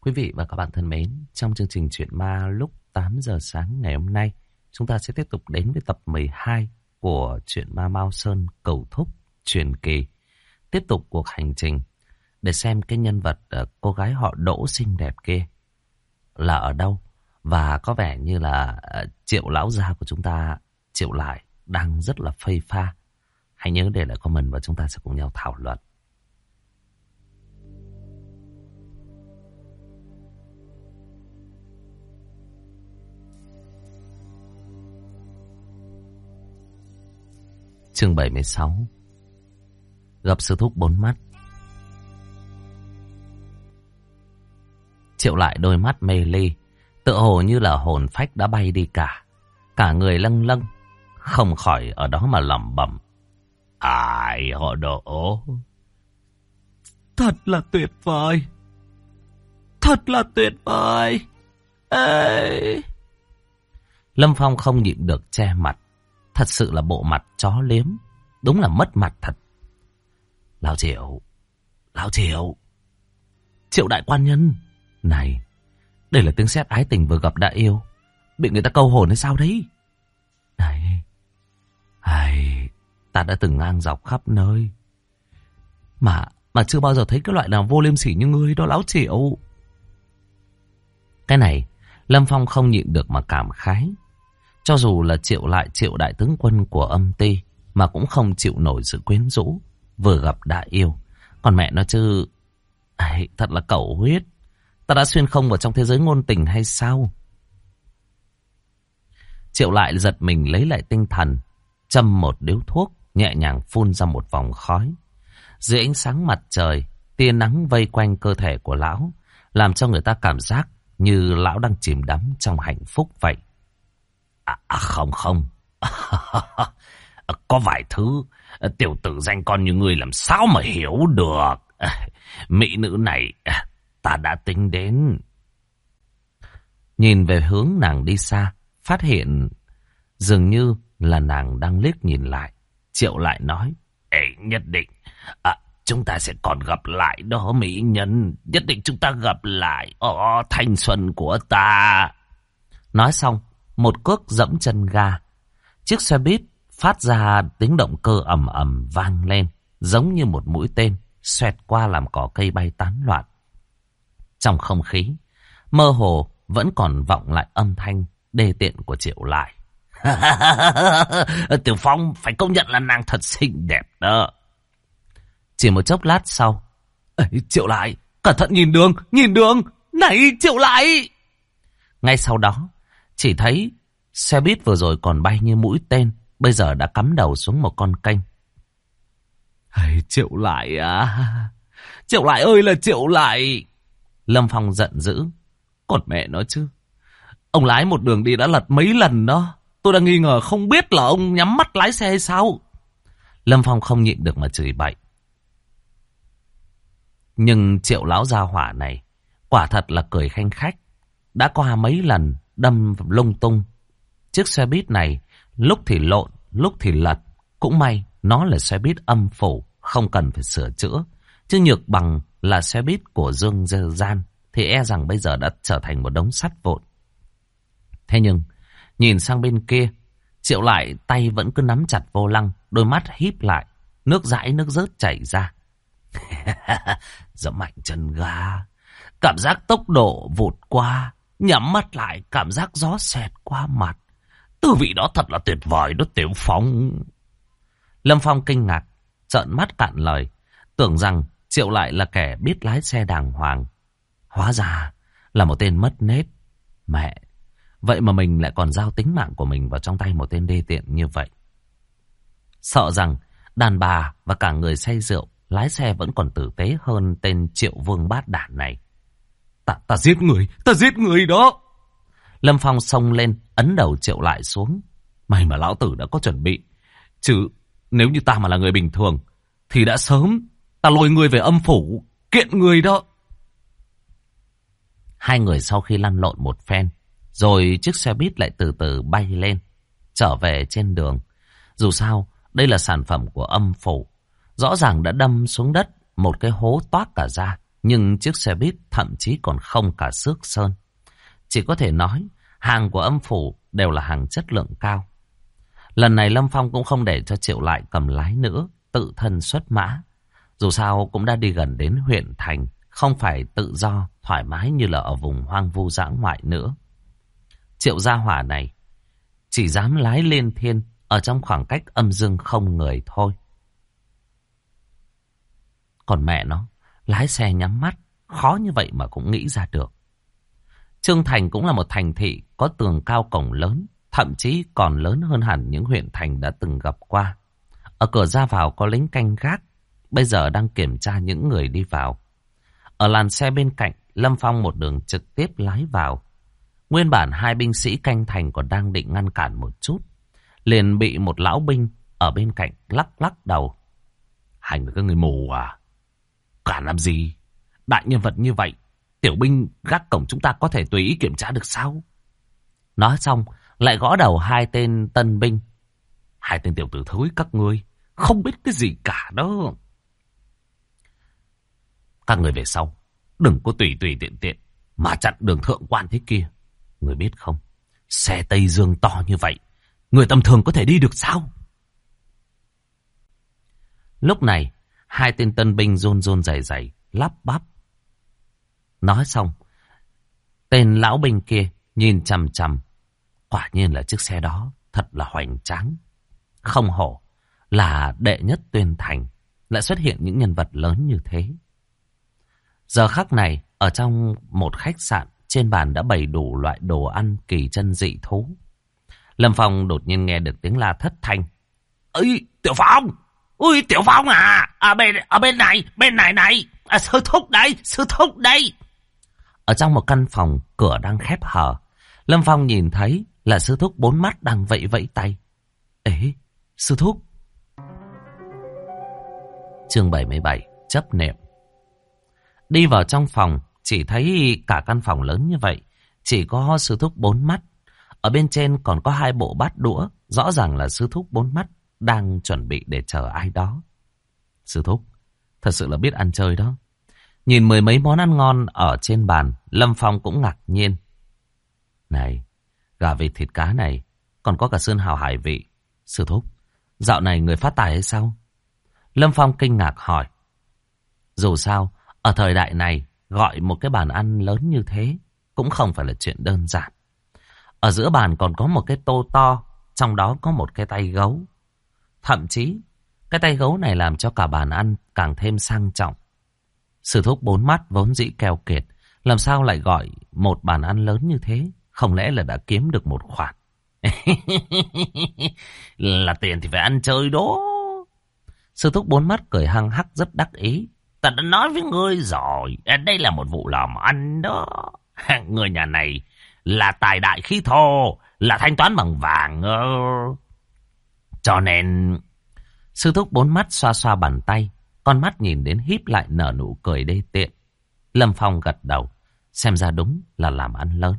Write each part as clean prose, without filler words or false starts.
Quý vị và các bạn thân mến, trong chương trình Chuyện Ma lúc 8 giờ sáng ngày hôm nay, chúng ta sẽ tiếp tục đến với tập 12 của Chuyện Ma Mao Sơn Cầu Thúc truyền kỳ. Tiếp tục cuộc hành trình để xem cái nhân vật cô gái họ Đỗ xinh đẹp kia là ở đâu. Và có vẻ như là Triệu lão gia của chúng ta, Triệu lại, đang rất là phây pha. Hãy nhớ để lại comment và chúng ta sẽ cùng nhau thảo luận. Chương 76. Gặp sư thúc bốn mắt. Triệu lại đôi mắt mê ly, tựa hồ như là hồn phách đã bay đi cả người lâng lâng, không khỏi ở đó mà lẩm bẩm. Ai họ Đỗ, thật là tuyệt vời, thật là tuyệt vời. Ê. Lâm Phong không nhịn được che mặt. Thật sự là bộ mặt chó liếm, đúng là mất mặt thật. Lão Triệu, Triệu đại quan nhân. Này, đây là tiếng sét ái tình vừa gặp đã yêu, bị người ta câu hồn hay sao đấy? Này, ta đã từng ngang dọc khắp nơi, mà chưa bao giờ thấy cái loại nào vô liêm sỉ như ngươi đó lão Triệu. Cái này, Lâm Phong không nhịn được mà cảm khái. Cho dù là Triệu đại tướng quân của âm ty mà cũng không chịu nổi sự quyến rũ, vừa gặp đã yêu. Còn mẹ nó chứ, thật là cẩu huyết. Ta đã xuyên không vào trong thế giới ngôn tình hay sao? Triệu lại giật mình lấy lại tinh thần, châm một điếu thuốc, nhẹ nhàng phun ra một vòng khói. Dưới ánh sáng mặt trời, tia nắng vây quanh cơ thể của lão, làm cho người ta cảm giác như lão đang chìm đắm trong hạnh phúc vậy. Không. Có vài thứ tiểu tử danh con như ngươi làm sao mà hiểu được. Mỹ nữ này ta đã tính đến. Nhìn về hướng nàng đi xa, phát hiện dường như là nàng đang liếc nhìn lại. Triệu lại nói, nhất định chúng ta sẽ còn gặp lại đó mỹ nhân. Nhất định chúng ta gặp lại. Thanh xuân của ta. Nói xong, một cước dẫm chân ga. Chiếc xe buýt phát ra tiếng động cơ ầm ầm vang lên, giống như một mũi tên xoẹt qua làm cỏ cây bay tán loạn. Trong không khí, mơ hồ vẫn còn vọng lại âm thanh đê tiện của Triệu lại. Tiểu Phong phải công nhận là nàng thật xinh đẹp đó. Chỉ một chốc lát sau, Triệu lại, cẩn thận nhìn đường, này Triệu lại. Ngay sau đó, chỉ thấy xe buýt vừa rồi còn bay như mũi tên, bây giờ đã cắm đầu xuống một con kênh. Triệu lại à, Triệu lại ơi là Triệu lại. Lâm Phong giận dữ. Còn mẹ nó chứ, ông lái một đường đi đã lật mấy lần đó. Tôi đang nghi ngờ không biết là ông nhắm mắt lái xe hay sao. Lâm Phong không nhịn được mà chửi bậy. Nhưng Triệu lão gia hỏa này quả thật là cười khanh khách. Đã qua mấy lần đâm lung tung. Chiếc xe buýt này lúc thì lộn, lúc thì lật. Cũng may nó là xe buýt âm phủ, không cần phải sửa chữa. Chứ nhược bằng là xe buýt của Dương Gian thì e rằng bây giờ đã trở thành một đống sắt vụn. Thế nhưng nhìn sang bên kia, Triệu lại tay vẫn cứ nắm chặt vô lăng, đôi mắt híp lại, nước dãi nước rớt chảy ra. Dẫm mạnh chân ga, cảm giác tốc độ vụt qua, nhắm mắt lại cảm giác gió xẹt qua mặt. Tư vị đó thật là tuyệt vời đó Tiểu Phong. Lâm Phong kinh ngạc, trợn mắt cạn lời, tưởng rằng Triệu lại là kẻ biết lái xe đàng hoàng. Hóa ra là một tên mất nết. Mẹ, vậy mà mình lại còn giao tính mạng của mình vào trong tay một tên đê tiện như vậy. Sợ rằng đàn bà và cả người say rượu lái xe vẫn còn tử tế hơn tên Triệu Vương bát đản này. Ta giết người đó. Lâm Phong xông lên, ấn đầu Triệu lại xuống. May mà lão tử đã có chuẩn bị. Chứ nếu như ta mà là người bình thường thì đã sớm ta lôi người về âm phủ, kiện người đó. Hai người sau khi lăn lộn một phen, rồi chiếc xe buýt lại từ từ bay lên, trở về trên đường. Dù sao, đây là sản phẩm của âm phủ. Rõ ràng đã đâm xuống đất một cái hố toác cả ra. Nhưng chiếc xe buýt thậm chí còn không cả xước sơn. Chỉ có thể nói hàng của âm phủ đều là hàng chất lượng cao. Lần này Lâm Phong cũng không để cho Triệu Lại cầm lái nữa, tự thân xuất mã. Dù sao cũng đã đi gần đến huyện thành, không phải tự do, thoải mái như là ở vùng hoang vu dã ngoại nữa. Triệu gia hỏa này chỉ dám lái lên thiên ở trong khoảng cách âm dương không người thôi. Còn mẹ nó, lái xe nhắm mắt, khó như vậy mà cũng nghĩ ra được. Trương Thành cũng là một thành thị có tường cao cổng lớn, thậm chí còn lớn hơn hẳn những huyện thành đã từng gặp qua. Ở cửa ra vào có lính canh gác, bây giờ đang kiểm tra những người đi vào. Ở làn xe bên cạnh, Lâm Phong một đường trực tiếp lái vào. Nguyên bản hai binh sĩ canh thành còn đang định ngăn cản một chút, liền bị một lão binh ở bên cạnh lắc lắc đầu. Hành là các người mù à? Cản làm gì? Đại nhân vật như vậy, tiểu binh gác cổng chúng ta có thể tùy ý kiểm tra được sao? Nói xong, lại gõ đầu hai tên tân binh. Hai tên tiểu tử thối các ngươi, không biết cái gì cả đó. Các người về sau, đừng có tùy tùy tiện tiện mà chặn đường thượng quan thế kia. Người biết không, xe Tây Dương to như vậy, người tầm thường có thể đi được sao? Lúc này, hai tên tân binh run run rẩy rẩy, lắp bắp. Nói xong, tên lão binh kia nhìn chằm chằm. Quả nhiên là chiếc xe đó thật là hoành tráng. Không hổ là đệ nhất tuyên thành, lại xuất hiện những nhân vật lớn như thế. Giờ khắc này, ở trong một khách sạn, trên bàn đã bày đủ loại đồ ăn kỳ chân dị thú. Lâm Phong đột nhiên nghe được tiếng la thất thanh. Ây, Tiểu Phong! Ui, Tiểu Phong à! Ở bên này này! Sư thúc đây! Ở trong một căn phòng, cửa đang khép hờ. Lâm Phong nhìn thấy là sư thúc bốn mắt đang vẫy vẫy tay. Ê, sư thúc! Chương 77, chấp niệm. Đi vào trong phòng, chỉ thấy cả căn phòng lớn như vậy, chỉ có sư thúc bốn mắt. Ở bên trên còn có hai bộ bát đũa, rõ ràng là sư thúc bốn mắt đang chuẩn bị để chờ ai đó. Sư thúc, thật sự là biết ăn chơi đó. Nhìn mười mấy món ăn ngon ở trên bàn, Lâm Phong cũng ngạc nhiên. Này, gà vịt thịt cá này, còn có cả sơn hào hải vị. Sư thúc, dạo này người phát tài hay sao? Lâm Phong kinh ngạc hỏi. Dù sao, ở thời đại này, gọi một cái bàn ăn lớn như thế cũng không phải là chuyện đơn giản. Ở giữa bàn còn có một cái tô to, trong đó có một cái tay gấu. Thậm chí, cái tay gấu này làm cho cả bàn ăn càng thêm sang trọng. Sư thúc bốn mắt vốn dĩ keo kiệt, làm sao lại gọi một bàn ăn lớn như thế? Không lẽ là đã kiếm được một khoản? Là tiền thì phải ăn chơi đó. Sư thúc bốn mắt cười hăng hắc rất đắc ý. Ta đã nói với ngươi rồi, đây là một vụ làm ăn đó. Người nhà này là tài đại khí thô, là thanh toán bằng vàng. Cho nên... Sư thúc bốn mắt xoa xoa bàn tay, con mắt nhìn đến híp lại nở nụ cười đê tiện. Lâm Phong gật đầu, xem ra đúng là làm ăn lớn.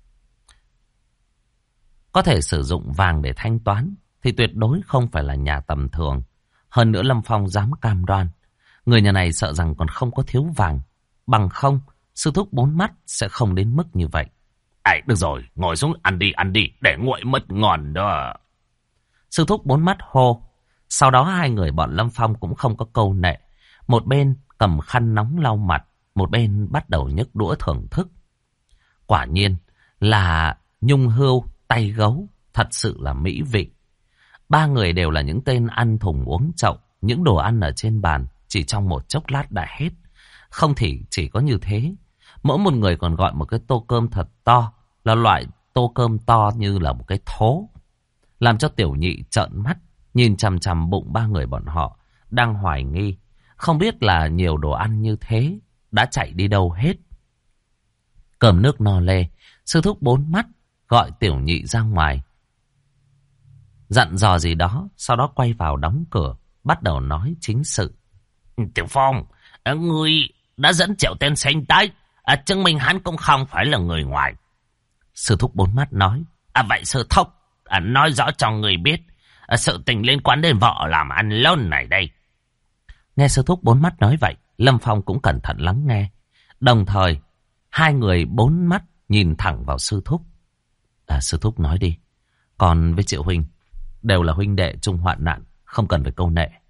Có thể sử dụng vàng để thanh toán thì tuyệt đối không phải là nhà tầm thường. Hơn nữa Lâm Phong dám cam đoan, người nhà này sợ rằng còn không có thiếu vàng. Bằng không, sư thúc bốn mắt sẽ không đến mức như vậy. Được rồi, ngồi xuống ăn đi, để nguội mất ngon đó. Sư thúc bốn mắt hô. Sau đó hai người bọn Lâm Phong cũng không có câu nệ. Một bên cầm khăn nóng lau mặt, một bên bắt đầu nhấc đũa thưởng thức. Quả nhiên là nhung hươu, tay gấu, thật sự là mỹ vị. Ba người đều là những tên ăn thùng uống chậu. Những đồ ăn ở trên bàn chỉ trong một chốc lát đã hết. Không thì chỉ có như thế. Mỗi một người còn gọi một cái tô cơm thật to, là loại tô cơm to như là một cái thố. Làm cho tiểu nhị trợn mắt, nhìn chằm chằm bụng ba người bọn họ, đang hoài nghi. Không biết là nhiều đồ ăn như thế đã chạy đi đâu hết. Cơm nước no lê, sư thúc bốn mắt gọi tiểu nhị ra ngoài, dặn dò gì đó, sau đó quay vào đóng cửa, bắt đầu nói chính sự. Tiểu Phong, ngươi đã dẫn Triệu Tiên Sinh tới, chứng minh hắn cũng không phải là người ngoài. Sư thúc bốn mắt nói. Vậy sư thúc, nói rõ cho người biết sự tình liên quan đến vợ làm ăn lớn này đây. Nghe sư thúc bốn mắt nói vậy, Lâm Phong cũng cẩn thận lắng nghe. Đồng thời, hai người bốn mắt nhìn thẳng vào sư thúc. Sư thúc nói đi. Còn với Triệu huynh, đều là huynh đệ chung hoạn nạn, không cần phải câu nệ.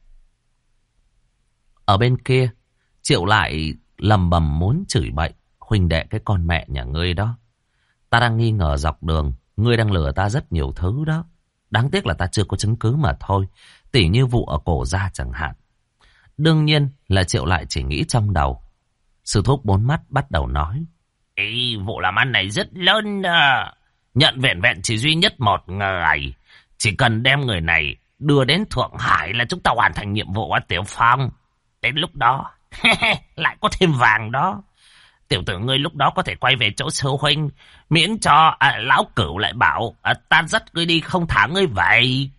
Ở bên kia, Triệu lại lầm bầm muốn chửi bậy. Huynh đệ cái con mẹ nhà ngươi đó. Ta đang nghi ngờ dọc đường, ngươi đang lừa ta rất nhiều thứ đó. Đáng tiếc là ta chưa có chứng cứ mà thôi. Tỉ như vụ ở cổ ra chẳng hạn. Đương nhiên là Triệu lại chỉ nghĩ trong đầu. Sư thúc bốn mắt bắt đầu nói. Ý, vụ làm ăn này rất lớn đó. Nhận vẹn vẹn chỉ duy nhất một người. Chỉ cần đem người này đưa đến Thượng Hải là chúng ta hoàn thành nhiệm vụ ở Tiểu Phong. Đến lúc đó, lại có thêm vàng đó. Tiểu tử ngươi lúc đó có thể quay về chỗ sư huynh. Miễn cho lão cửu lại bảo ta dắt ngươi đi không thả ngươi vậy.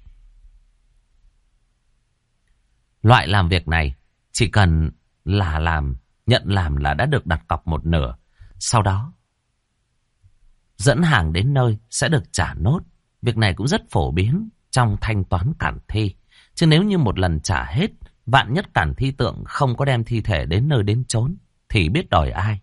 Loại làm việc này chỉ cần là nhận làm là đã được đặt cọc một nửa. Sau đó dẫn hàng đến nơi sẽ được trả nốt. Việc này cũng rất phổ biến trong thanh toán cản thi. Chứ nếu như một lần trả hết, vạn nhất cản thi tượng không có đem thi thể đến nơi đến chốn thì biết đòi ai.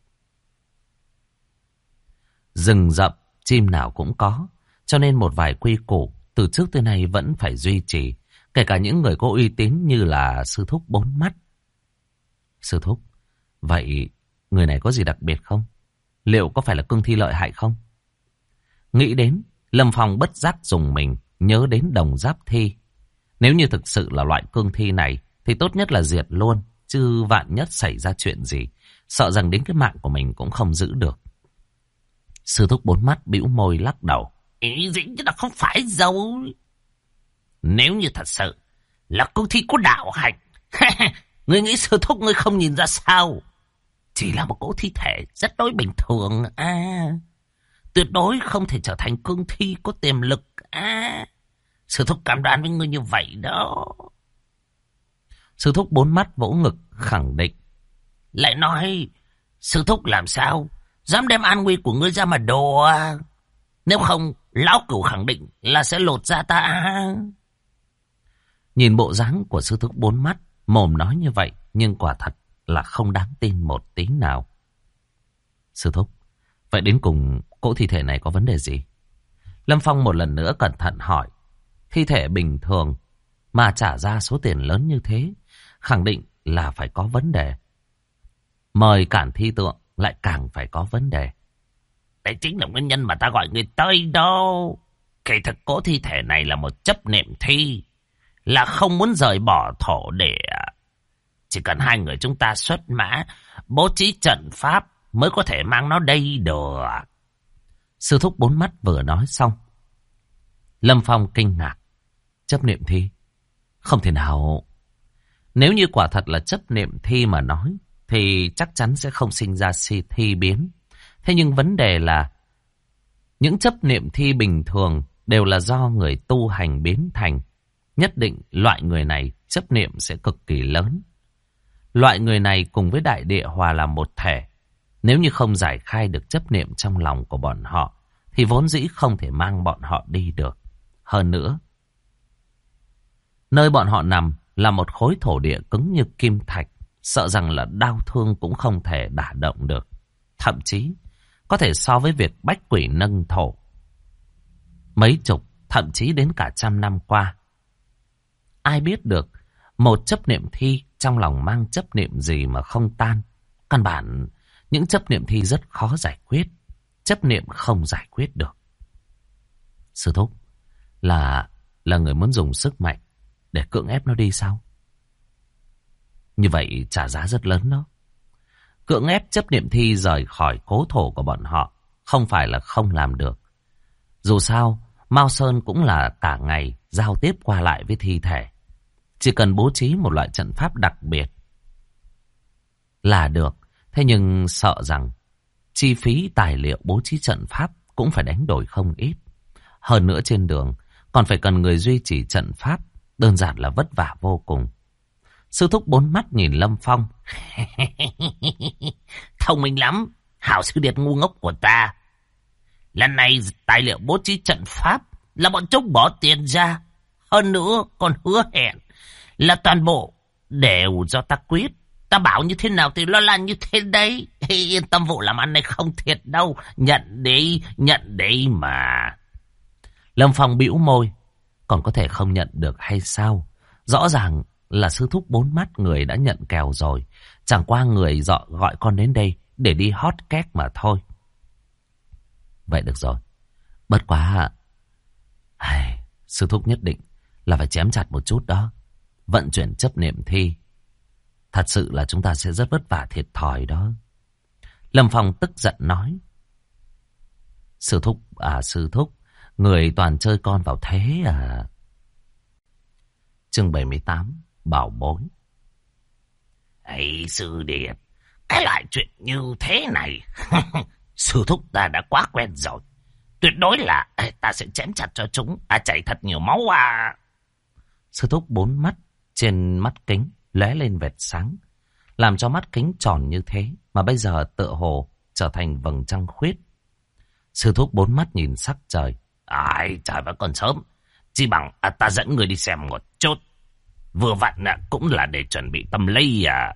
Rừng rậm, chim nào cũng có. Cho nên một vài quy củ từ trước tới nay vẫn phải duy trì. Kể cả những người có uy tín như là sư thúc bốn mắt. Sư thúc, vậy người này có gì đặc biệt không? Liệu có phải là cương thi lợi hại không? Nghĩ đến, Lâm Phong bất giác dùng mình nhớ đến Đồng Giáp Thi. Nếu như thực sự là loại cương thi này thì tốt nhất là diệt luôn. Chứ vạn nhất xảy ra chuyện gì, sợ rằng đến cái mạng của mình cũng không giữ được. Sư thúc bốn mắt bĩu môi lắc đầu. Ý dĩ chứ là không phải đâu. Nếu như thật sự là cương thi có đạo hạnh, ngươi nghĩ sư thúc ngươi không nhìn ra sao? Chỉ là một cỗ thi thể rất đối bình thường. Tuyệt đối không thể trở thành cương thi có tiềm lực. Sư thúc cảm đoán với ngươi như vậy đó. Sư thúc bốn mắt vỗ ngực khẳng định. Lại nói, sư thúc làm sao dám đem an nguy của ngươi ra mà đùa? Nếu không, lão cửu khẳng định là sẽ lột ra ta. Nhìn bộ dáng của sư thúc bốn mắt, mồm nói như vậy, nhưng quả thật là không đáng tin một tí nào. Sư thúc, vậy đến cùng cỗ thi thể này có vấn đề gì? Lâm Phong một lần nữa cẩn thận hỏi. Thi thể bình thường mà trả ra số tiền lớn như thế, khẳng định là phải có vấn đề. Mời cản thi tượng lại càng phải có vấn đề. Đấy chính là nguyên nhân mà ta gọi người tới đâu. Kỳ thực cỗ thi thể này là một chấp niệm thi, là không muốn rời bỏ thổ địa. Chỉ cần hai người chúng ta xuất mã, bố trí trận pháp mới có thể mang nó đây được. Sư thúc bốn mắt vừa nói xong, Lâm Phong kinh ngạc. Chấp niệm thi? Không thể nào. Nếu như quả thật là chấp niệm thi mà nói, thì chắc chắn sẽ không sinh ra thi biến. Thế nhưng vấn đề là những chấp niệm thi bình thường đều là do người tu hành biến thành. Nhất định loại người này chấp niệm sẽ cực kỳ lớn. Loại người này cùng với đại địa hòa làm một thể. Nếu như không giải khai được chấp niệm trong lòng của bọn họ, thì vốn dĩ không thể mang bọn họ đi được. Hơn nữa, nơi bọn họ nằm là một khối thổ địa cứng như kim thạch, sợ rằng là đao thương cũng không thể đả động được. Thậm chí, có thể so với việc bách quỷ nâng thổ. Mấy chục, thậm chí đến cả 100 năm qua. Ai biết được, một chấp niệm thi trong lòng mang chấp niệm gì mà không tan. Căn bản, những chấp niệm thi rất khó giải quyết. Chấp niệm không giải quyết được. Sư thúc, là người muốn dùng sức mạnh để cưỡng ép nó đi sao? Như vậy trả giá rất lớn đó. Cưỡng ép chấp niệm thi rời khỏi cố thổ của bọn họ không phải là không làm được. Dù sao, Mao Sơn cũng là cả ngày giao tiếp qua lại với thi thể. Chỉ cần bố trí một loại trận pháp đặc biệt là được. Thế nhưng sợ rằng chi phí tài liệu bố trí trận pháp cũng phải đánh đổi không ít. Hơn nữa trên đường còn phải cần người duy trì trận pháp, đơn giản là vất vả vô cùng. Sư thúc bốn mắt nhìn Lâm Phong. Thông minh lắm, hảo sư điệt ngu ngốc của ta. Lần này tài liệu bố trí trận pháp là bọn chúng bỏ tiền ra. Hơn nữa còn hứa hẹn là toàn bộ đều do ta quyết. Ta bảo như thế nào thì nó là như thế đấy. Yên tâm, vụ làm ăn này không thiệt đâu. Nhận đi mà. Lâm Phong bĩu môi. Còn có thể không nhận được hay sao? Rõ ràng là sư thúc bốn mắt người đã nhận kèo rồi. Chẳng qua người gọi con đến đây để đi hot cake mà thôi. Vậy được rồi. Bất quá sư thúc nhất định là phải chém chặt một chút đó. Vận chuyển chấp niệm thi, thật sự là chúng ta sẽ rất vất vả thiệt thòi đó. Lâm Phong tức giận nói. Sư thúc, người toàn chơi con vào thế à? Chương 78, bảo bối. Sư Điệp, cái loại chuyện như thế này sư thúc ta đã quá quen rồi. Tuyệt đối là ta sẽ chém chặt cho chúng. Chảy thật nhiều máu à. Sư thúc bốn mắt trên mắt kính lóe lên vệt sáng, làm cho mắt kính tròn như thế mà bây giờ tựa hồ trở thành vầng trăng khuyết. Sư thúc bốn mắt nhìn sắc trời. Trời vẫn còn sớm, chỉ bằng ta dẫn người đi xem một chút. Vừa vặn cũng là để chuẩn bị tâm lý à.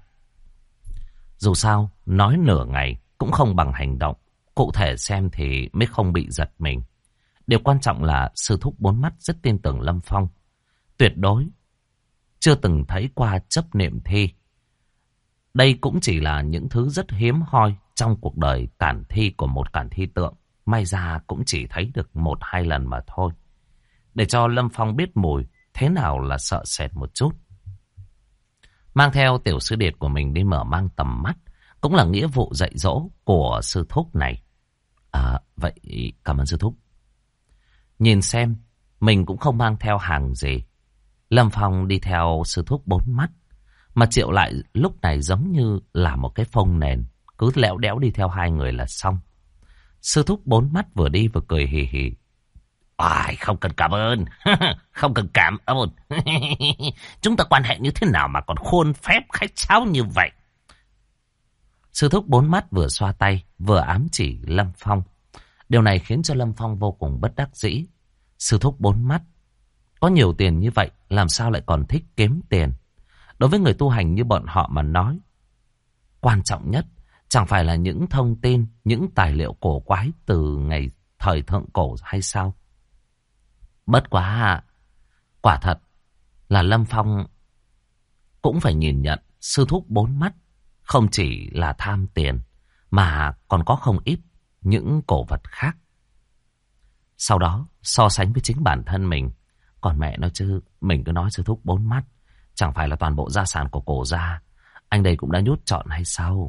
Dù sao nói nửa ngày cũng không bằng hành động. Cụ thể xem thì mới không bị giật mình. Điều quan trọng là sư thúc bốn mắt rất tin tưởng Lâm Phong. Tuyệt đối chưa từng thấy qua chấp niệm thi. Đây cũng chỉ là những thứ rất hiếm hoi trong cuộc đời cản thi của một cản thi tượng. May ra cũng chỉ thấy được 1-2 lần mà thôi. Để cho Lâm Phong biết mùi thế nào là sợ sệt một chút. Mang theo tiểu sư điệt của mình đi mở mang tầm mắt cũng là nghĩa vụ dạy dỗ của sư thúc này. Vậy cảm ơn sư thúc. Nhìn xem mình cũng không mang theo hàng gì, Lâm Phong đi theo sư thúc bốn mắt. Mà Triệu lại lúc này giống như là một cái phông nền, cứ lẽo đẽo đi theo hai người là xong. Sư thúc bốn mắt vừa đi vừa cười hì hì. Không cần cảm ơn. Không cần cảm ơn. Chúng ta quan hệ như thế nào mà còn khuôn phép khách sáo như vậy? Sư thúc bốn mắt vừa xoa tay vừa ám chỉ Lâm Phong. Điều này khiến cho Lâm Phong vô cùng bất đắc dĩ. Sư thúc bốn mắt có nhiều tiền như vậy, làm sao lại còn thích kiếm tiền? Đối với người tu hành như bọn họ mà nói, quan trọng nhất chẳng phải là những thông tin, những tài liệu cổ quái từ ngày thời thượng cổ hay sao? Bất quá, quả thật là Lâm Phong cũng phải nhìn nhận sư thúc bốn mắt không chỉ là tham tiền mà còn có không ít những cổ vật khác. Sau đó so sánh với chính bản thân mình. Còn mẹ nó chứ, mình cứ nói sư thúc bốn mắt chẳng phải là toàn bộ gia sản của cổ gia anh đây cũng đã nhút trọn hay sao?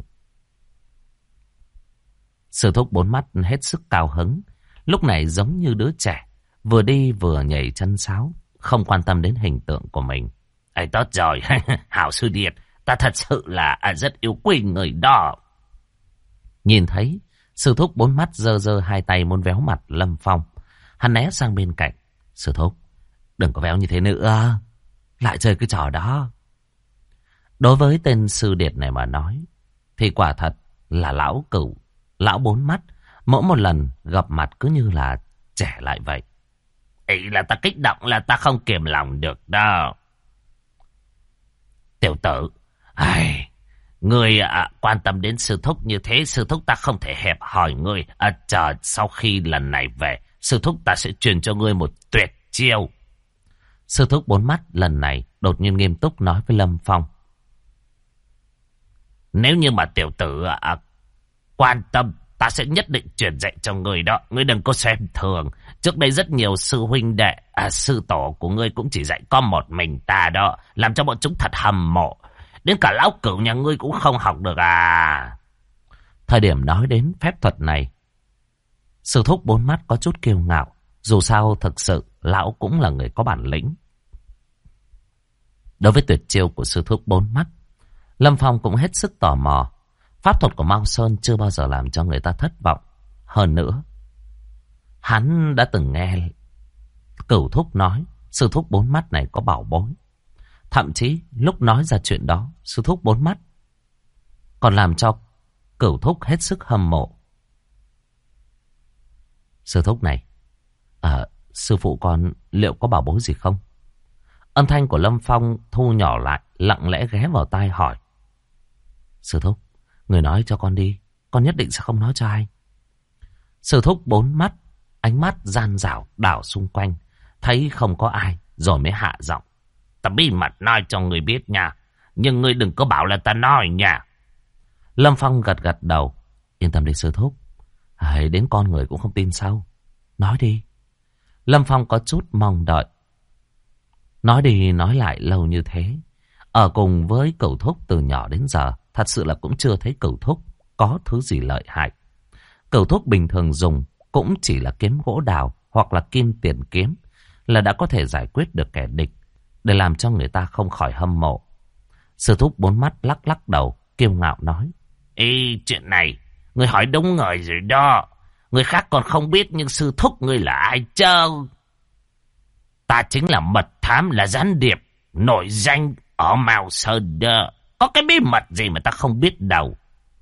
Sư thúc bốn mắt hết sức cao hứng, lúc này giống như đứa trẻ, vừa đi vừa nhảy chân sáo, không quan tâm đến hình tượng của mình. Tốt rồi, hảo sư điệt, ta thật sự là rất yêu quý người đó. Nhìn thấy sư thúc bốn mắt giơ giơ hai tay muốn véo mặt Lâm Phong, hắn né sang bên cạnh. Sư thúc, đừng có véo như thế nữa, lại chơi cái trò đó. Đối với tên sư điệt này mà nói thì quả thật là lão cửu, lão bốn mắt mỗi một lần gặp mặt cứ như là trẻ lại vậy. Ý là ta kích động, là ta không kiềm lòng được đâu. Tiểu tử, ngươi quan tâm đến sư thúc như thế, sư thúc ta không thể hẹp hòi ngươi. Chờ sau khi lần này về, sư thúc ta sẽ truyền cho ngươi một tuyệt chiêu. Sư thúc bốn mắt lần này đột nhiên nghiêm túc nói với Lâm Phong. Nếu như mà tiểu tử quan tâm, ta sẽ nhất định truyền dạy cho ngươi đó. Ngươi đừng có xem thường. Trước đây rất nhiều sư huynh đệ, sư tổ của ngươi cũng chỉ dạy có một mình ta đó, làm cho bọn chúng thật hâm mộ. Đến cả lão cửu nhà ngươi cũng không học được à. Thời điểm nói đến phép thuật này, sư thúc bốn mắt có chút kiêu ngạo. Dù sao thực sự lão cũng là người có bản lĩnh. Đối với tuyệt chiêu của sư thúc bốn mắt, Lâm Phong cũng hết sức tò mò. Pháp thuật của Mao Sơn chưa bao giờ làm cho người ta thất vọng. Hơn nữa, hắn đã từng nghe Cửu thúc nói sư thúc bốn mắt này có bảo bối. Thậm chí lúc nói ra chuyện đó, sư thúc bốn mắt còn làm cho Cửu thúc hết sức hâm mộ. Sư thúc này, sư phụ con liệu có bảo bối gì không? Âm thanh của Lâm Phong thu nhỏ lại, lặng lẽ ghé vào tai hỏi. Sư thúc, người nói cho con đi. Con nhất định sẽ không nói cho ai. Sư thúc bốn mắt, ánh mắt gian dảo đảo xung quanh. Thấy không có ai, rồi mới hạ giọng. Ta bí mật nói cho người biết nha. Nhưng người đừng có bảo là ta nói nha. Lâm Phong gật gật đầu. Yên tâm đi sư thúc. Đến con người cũng không tin sao. Nói đi. Lâm Phong có chút mong đợi. Nói đi nói lại lâu như thế. Ở cùng với Cửu Thúc từ nhỏ đến giờ, thật sự là cũng chưa thấy Cửu Thúc có thứ gì lợi hại. Cửu Thúc bình thường dùng cũng chỉ là kiếm gỗ đào hoặc là kim tiền kiếm là đã có thể giải quyết được kẻ địch, để làm cho người ta không khỏi hâm mộ. Sư thúc bốn mắt lắc lắc đầu, kiêu ngạo nói. Ý, chuyện này, người hỏi đúng người rồi đó. Người khác còn không biết nhưng sư thúc ngươi là ai chứ? Ta chính là mật thám, là gián điệp, nổi danh ở Mao Sơn đó. Có cái bí mật gì mà ta không biết đâu.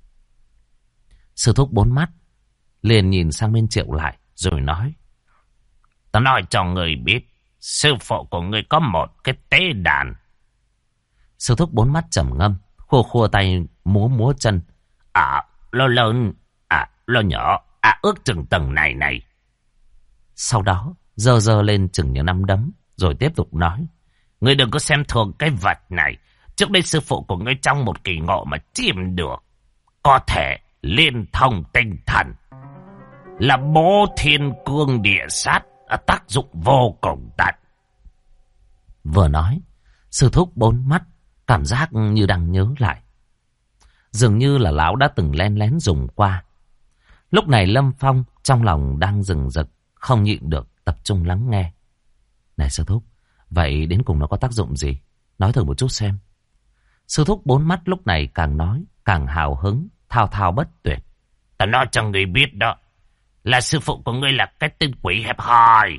Sư thúc bốn mắt liền nhìn sang bên Triệu Lại rồi nói. Ta nói cho người biết, sư phụ của người có một cái tế đàn. Sư thúc bốn mắt trầm ngâm, khua khua tay, múa múa chân. Lo lớn, lo nhỏ, ước chừng tầng này này. Sau đó, giơ lên chừng những nắm đấm, rồi tiếp tục nói. Ngươi đừng có xem thường cái vật này. Trước đây sư phụ của ngươi trong một kỳ ngộ mà chiêm được, có thể liên thông tinh thần, là bố thiên cương địa sát, tác dụng vô cùng tận. Vừa nói, sư thúc bốn mắt cảm giác như đang nhớ lại. Dường như là lão đã từng len lén dùng qua. Lúc này Lâm Phong trong lòng đang rừng rực, không nhịn được tập trung lắng nghe. Này sư thúc, vậy đến cùng nó có tác dụng gì? Nói thử một chút xem. Sư thúc bốn mắt lúc này càng nói càng hào hứng, thao thao bất tuyệt. Ta nói cho người biết đó, là sư phụ của ngươi là cái tên quỷ hẹp hòi.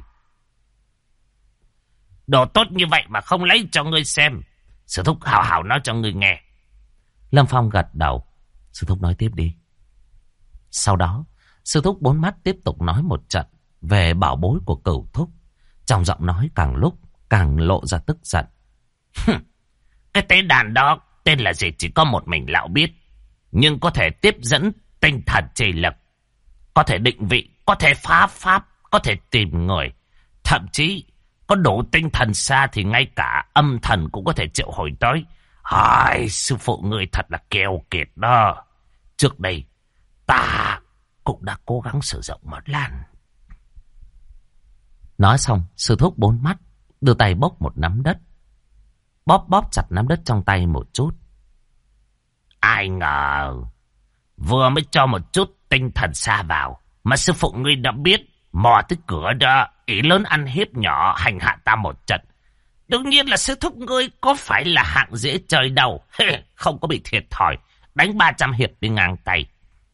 Đồ tốt như vậy mà không lấy cho ngươi xem. Sư thúc hào hào nói cho ngươi nghe. Lâm Phong gật đầu. Sư thúc nói tiếp đi. Sau đó, sư thúc bốn mắt tiếp tục nói một trận về bảo bối của Cửu Thúc. Trong giọng nói càng lúc càng lộ ra tức giận. Cái tế đàn đó tên là gì chỉ có một mình lão biết. Nhưng có thể tiếp dẫn tinh thần trì lực, có thể định vị, có thể phá pháp, có thể tìm người. Thậm chí có đủ tinh thần xa thì ngay cả âm thần cũng có thể triệu hồi tới. Sư phụ người thật là keo kiệt đó. Trước đây ta cũng đã cố gắng sử dụng một lần. Nói xong, sư thúc bốn mắt đưa tay bốc một nắm đất, bóp chặt nắm đất trong tay một chút. Ai ngờ vừa mới cho một chút tinh thần xa vào mà sư phụ ngươi đã biết, mò tới cửa đó, ý lớn ăn hiếp nhỏ, hành hạ ta một trận. Đương nhiên là sư thúc ngươi có phải là hạng dễ chơi đâu. Không có bị thiệt thòi, đánh 300 hiệp đi ngang tay.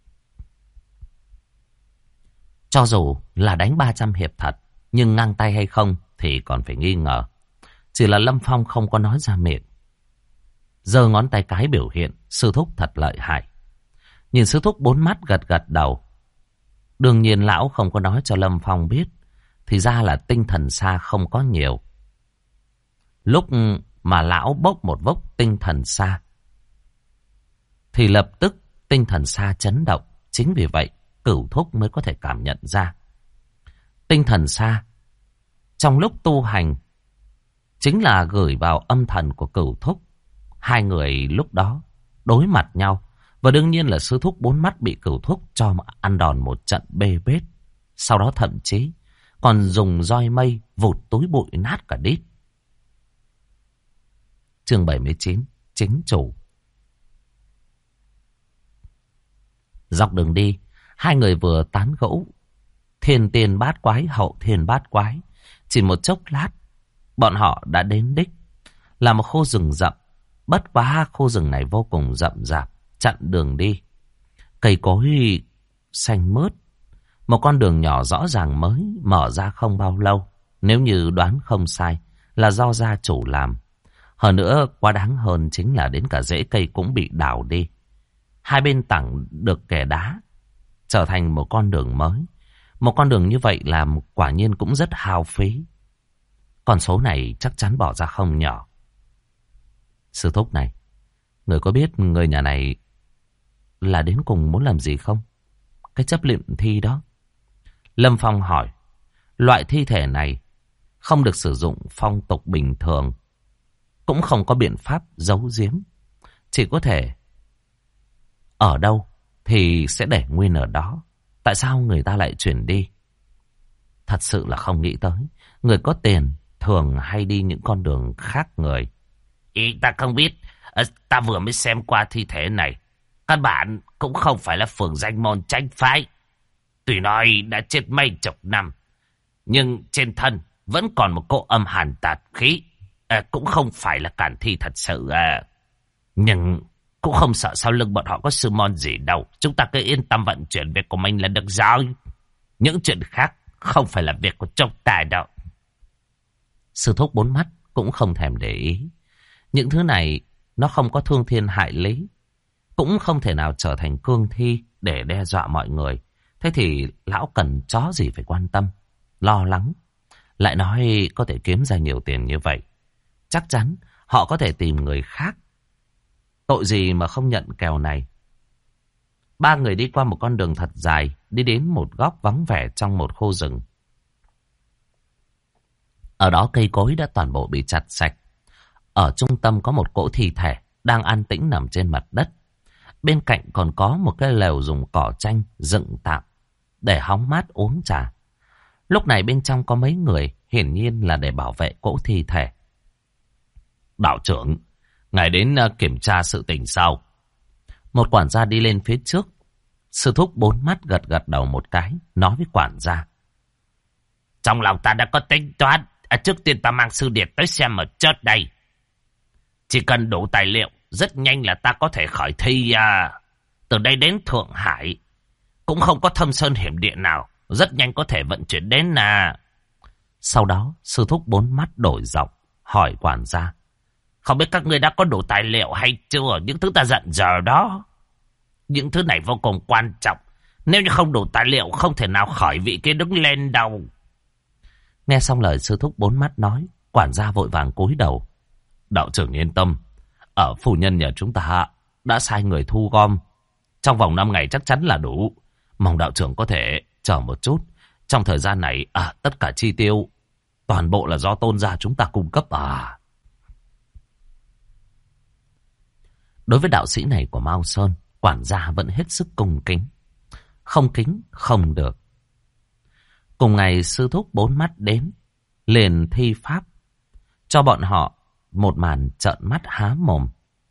Cho dù là đánh 300 hiệp thật, nhưng ngang tay hay không thì còn phải nghi ngờ. Chỉ là Lâm Phong không có nói ra miệng. Giơ ngón tay cái biểu hiện sư thúc thật lợi hại. Nhìn sư thúc bốn mắt gật gật đầu. Đương nhiên lão không có nói cho Lâm Phong biết, thì ra là tinh thần xa không có nhiều. Lúc mà lão bốc một vốc tinh thần xa, thì lập tức tinh thần xa chấn động. Chính vì vậy Cửu Thúc mới có thể cảm nhận ra. Tinh thần xa trong lúc tu hành chính là gửi vào âm thần của Cửu Thúc. Hai người lúc đó đối mặt nhau, và đương nhiên là sư thúc bốn mắt bị Cửu Thúc cho ăn đòn một trận bê bết. Sau đó thậm chí còn dùng roi mây vụt túi bụi nát cả đít. Chương 79, chính chủ. Dọc đường đi, hai người vừa tán gẫu thiên tiền bát quái, hậu thiên bát quái. Chỉ một chốc lát, bọn họ đã đến đích, là một khu rừng rậm. Bất quá khu rừng này vô cùng rậm rạp, chặn đường đi. Cây cối xanh mướt. Một con đường nhỏ rõ ràng mới mở ra không bao lâu. Nếu như đoán không sai là do gia chủ làm. Hơn nữa, quá đáng hơn chính là đến cả rễ cây cũng bị đào đi. Hai bên tảng được kẻ đá, trở thành một con đường mới. Một con đường như vậy làm quả nhiên cũng rất hao phí. Con số này chắc chắn bỏ ra không nhỏ. Sư thúc này, người có biết người nhà này là đến cùng muốn làm gì không? Cái chấp niệm thi đó. Lâm Phong hỏi. Loại thi thể này không được sử dụng phong tục bình thường, cũng không có biện pháp giấu giếm. Chỉ có thể ở đâu thì sẽ để nguyên ở đó. Tại sao người ta lại chuyển đi? Thật sự là không nghĩ tới. Người có tiền thường hay đi những con đường khác người. Ý ta không biết. Ta vừa mới xem qua thi thể này. Căn bản cũng không phải là phường danh môn tranh phái. Tuy nói đã chết mấy chục năm, nhưng trên thân vẫn còn một cỗ âm hàn tạt khí. Cũng không phải là cản thi thật sự. Nhưng cũng không sợ sau lưng bọn họ có sư môn gì đâu. Chúng ta cứ yên tâm vận chuyển việc của mình là được rồi. Những chuyện khác không phải là việc của chúng ta đâu. Sư thúc bốn mắt cũng không thèm để ý. Những thứ này nó không có thương thiên hại lý, cũng không thể nào trở thành cương thi để đe dọa mọi người. Thế thì lão cần chó gì phải quan tâm, lo lắng. Lại nói có thể kiếm ra nhiều tiền như vậy, chắc chắn họ có thể tìm người khác. Tội gì mà không nhận kèo này. Ba người đi qua một con đường thật dài, đi đến một góc vắng vẻ trong một khu rừng. Ở đó cây cối đã toàn bộ bị chặt sạch. Ở trung tâm có một cỗ thi thể đang an tĩnh nằm trên mặt đất. Bên cạnh còn có một cái lều dùng cỏ tranh dựng tạm để hóng mát uống trà. Lúc này bên trong có mấy người, hiển nhiên là để bảo vệ cỗ thi thể. Đạo trưởng, ngài đến kiểm tra sự tình sao? Một quản gia đi lên phía trước. Sư thúc bốn mắt gật gật đầu một cái, nói với quản gia. Trong lòng ta đã có tính toán. Trước tiên ta mang sư điệt tới xem một chút đây. Chỉ cần đủ tài liệu, rất nhanh là ta có thể khởi thi. Từ đây đến Thượng Hải cũng không có thâm sơn hiểm địa nào, rất nhanh có thể vận chuyển đến. Sau đó sư thúc bốn mắt đổi giọng hỏi quản gia. Không biết các ngươi đã có đủ tài liệu hay chưa? Những thứ ta dặn dò đó, những thứ này vô cùng quan trọng. Nếu như không đủ tài liệu, không thể nào khởi vị kia đứng lên đâu. Nghe xong lời sư thúc bốn mắt nói, quản gia vội vàng cúi đầu. Đạo trưởng yên tâm, ở phu nhân nhà chúng ta đã sai người thu gom. Trong vòng 5 ngày chắc chắn là đủ. Mong đạo trưởng có thể chờ một chút. Trong thời gian này, tất cả chi tiêu toàn bộ là do Tôn gia chúng ta cung cấp. Đối với đạo sĩ này của Mao Sơn, quản gia vẫn hết sức cung kính. Không kính không được. Cùng ngày sư thúc bốn mắt đến, liền thi pháp cho bọn họ một màn trợn mắt há mồm.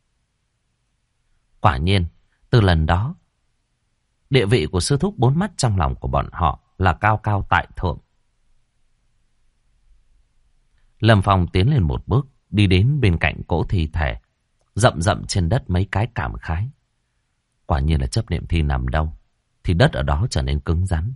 Quả nhiên, từ lần đó, địa vị của sư thúc bốn mắt trong lòng của bọn họ là cao cao tại thượng. Lâm Phong tiến lên một bước, đi đến bên cạnh cỗ thi thể, rậm rậm trên đất mấy cái cảm khái. Quả nhiên là chấp niệm thi nằm đâu, thì đất ở đó trở nên cứng rắn.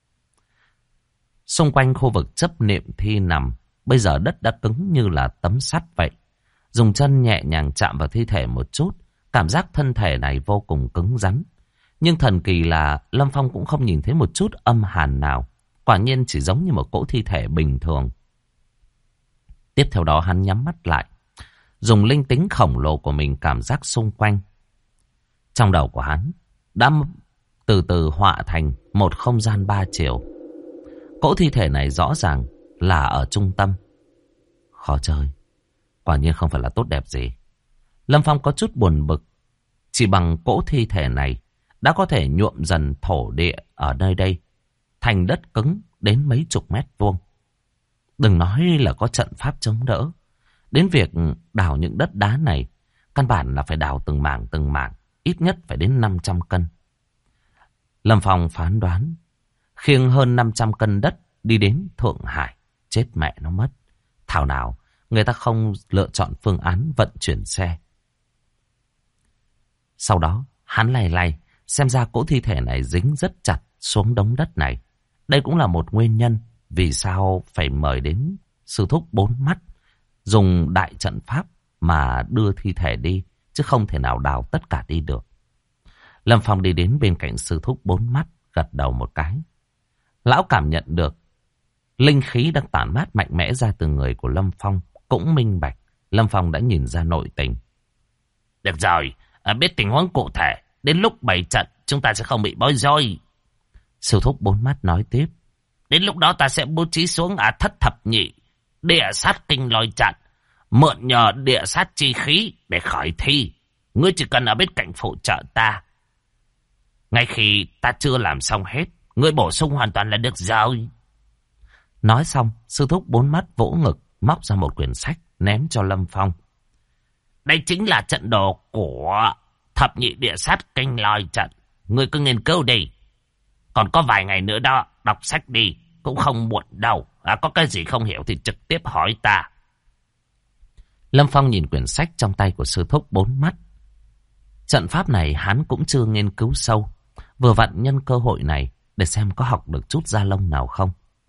Xung quanh khu vực chấp niệm thi nằm, bây giờ đất đã cứng như là tấm sắt vậy. Dùng chân nhẹ nhàng chạm vào thi thể một chút, cảm giác thân thể này vô cùng cứng rắn. Nhưng thần kỳ là Lâm Phong cũng không nhìn thấy một chút âm hàn nào. Quả nhiên chỉ giống như một cỗ thi thể bình thường. Tiếp theo đó hắn nhắm mắt lại, dùng linh tính khổng lồ của mình cảm giác xung quanh. Trong đầu của hắn đã từ từ họa thành một không gian 3 chiều. Cỗ thi thể này rõ ràng là ở trung tâm. Khó chơi, quả nhiên không phải là tốt đẹp gì. Lâm Phong có chút buồn bực. Chỉ bằng cỗ thi thể này đã có thể nhuộm dần thổ địa ở nơi đây thành đất cứng đến mấy chục mét vuông. Đừng nói là có trận pháp chống đỡ. Đến việc đào những đất đá này, căn bản là phải đào từng mảng, ít nhất phải đến 500 cân. Lâm Phong phán đoán, khiêng hơn 500 cân đất đi đến Thượng Hải, chết mẹ nó mất. Thảo nào người ta không lựa chọn phương án vận chuyển xe. Sau đó hắn lay, xem ra cỗ thi thể này dính rất chặt xuống đống đất này. Đây cũng là một nguyên nhân vì sao phải mời đến sư thúc bốn mắt, dùng đại trận pháp mà đưa thi thể đi, chứ không thể nào đào tất cả đi được. Lâm Phong đi đến bên cạnh sư thúc bốn mắt, gật đầu một cái. Lão cảm nhận được linh khí đang tản mát mạnh mẽ ra từ người của Lâm Phong, cũng minh bạch Lâm Phong đã nhìn ra nội tình. Được rồi, biết tình huống cụ thể, Đến lúc bày trận, chúng ta sẽ không bị bối rối. Sư thúc bốn mắt nói tiếp. Đến lúc đó ta sẽ bố trí xuống thất thập nhị, địa sát kinh lôi trận, mượn nhờ địa sát chi khí để khởi thi. Ngươi chỉ cần ở bên cạnh phụ trợ ta. Ngay khi ta chưa làm xong hết, ngươi bổ sung hoàn toàn là được rồi. Nói xong, sư thúc bốn mắt vỗ ngực, móc ra một quyển sách, ném cho Lâm Phong. Đây chính là trận đồ của thập nhị địa sát kinh lôi trận. Ngươi cứ nghiên cứu đi. Còn có vài ngày nữa đó, đọc sách đi, cũng không muộn đâu. Có cái gì không hiểu thì trực tiếp hỏi ta. Lâm Phong nhìn quyển sách trong tay của sư thúc bốn mắt. Trận pháp này hắn cũng chưa nghiên cứu sâu. Vừa vặn nhân cơ hội này để xem có học được chút da lông nào không.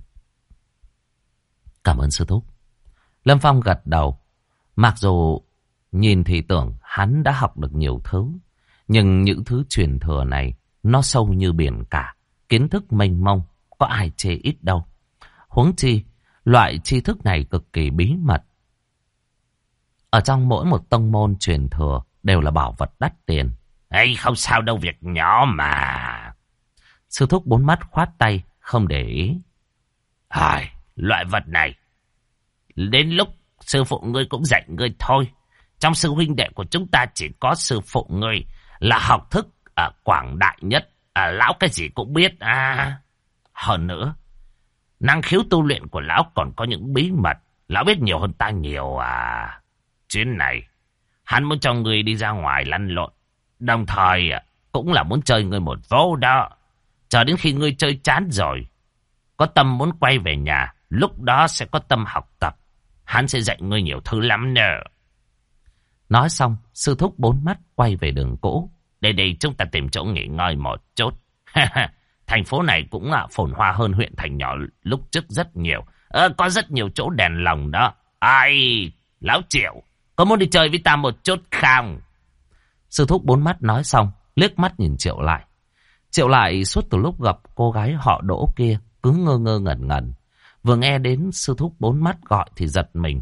Cảm ơn sư thúc. Lâm Phong gật đầu. Mặc dù nhìn thì tưởng hắn đã học được nhiều thứ, nhưng những thứ truyền thừa này nó sâu như biển cả, kiến thức mênh mông, có ai chê ít đâu. Huống chi, loại tri thức này cực kỳ bí mật. Ở trong mỗi một tông môn truyền thừa đều là bảo vật đắt tiền. Ê, không sao đâu, việc nhỏ mà. Sư thúc bốn mắt khoát tay, không để ý. Loại vật này, đến lúc sư phụ ngươi cũng dạy ngươi thôi. Trong sư huynh đệ của chúng ta chỉ có sư phụ ngươi là học thức quảng đại nhất. Lão cái gì cũng biết. Hơn nữa, năng khiếu tu luyện của lão còn có những bí mật. Lão biết nhiều hơn ta nhiều Chuyến này, hắn muốn cho ngươi đi ra ngoài lăn lộn. Đồng thời cũng là muốn chơi ngươi một vố đó. Chờ đến khi ngươi chơi chán rồi, có tâm muốn quay về nhà, lúc đó sẽ có tâm học tập. Hắn sẽ dạy ngươi nhiều thứ lắm nè. Nói xong, sư thúc bốn mắt quay về đường cũ. Đây, chúng ta tìm chỗ nghỉ ngơi một chút. Thành phố này cũng phồn hoa hơn huyện thành nhỏ lúc trước rất nhiều. Có rất nhiều chỗ đèn lồng đó. Lão Triệu, có muốn đi chơi với ta một chút không? Sư thúc bốn mắt nói xong, liếc mắt nhìn Triệu Lại. Triệu Lại suốt từ lúc gặp cô gái họ Đỗ kia cứ ngơ ngơ ngẩn ngẩn. Vừa nghe đến sư thúc bốn mắt gọi thì giật mình.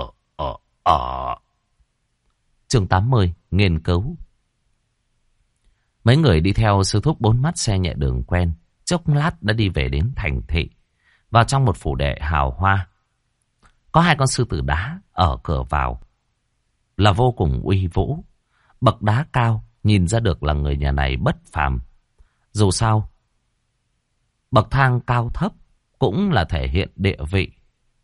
Chương 80, nghiên cứu. Mấy người đi theo sư thúc bốn mắt xe nhẹ đường quen, chốc lát đã đi về đến thành thị, vào trong một phủ đệ hào hoa. Có hai con sư tử đá ở cửa vào, là vô cùng uy vũ. Bậc đá cao, nhìn ra được là người nhà này bất phàm. Dù sao, bậc thang cao thấp cũng là thể hiện địa vị.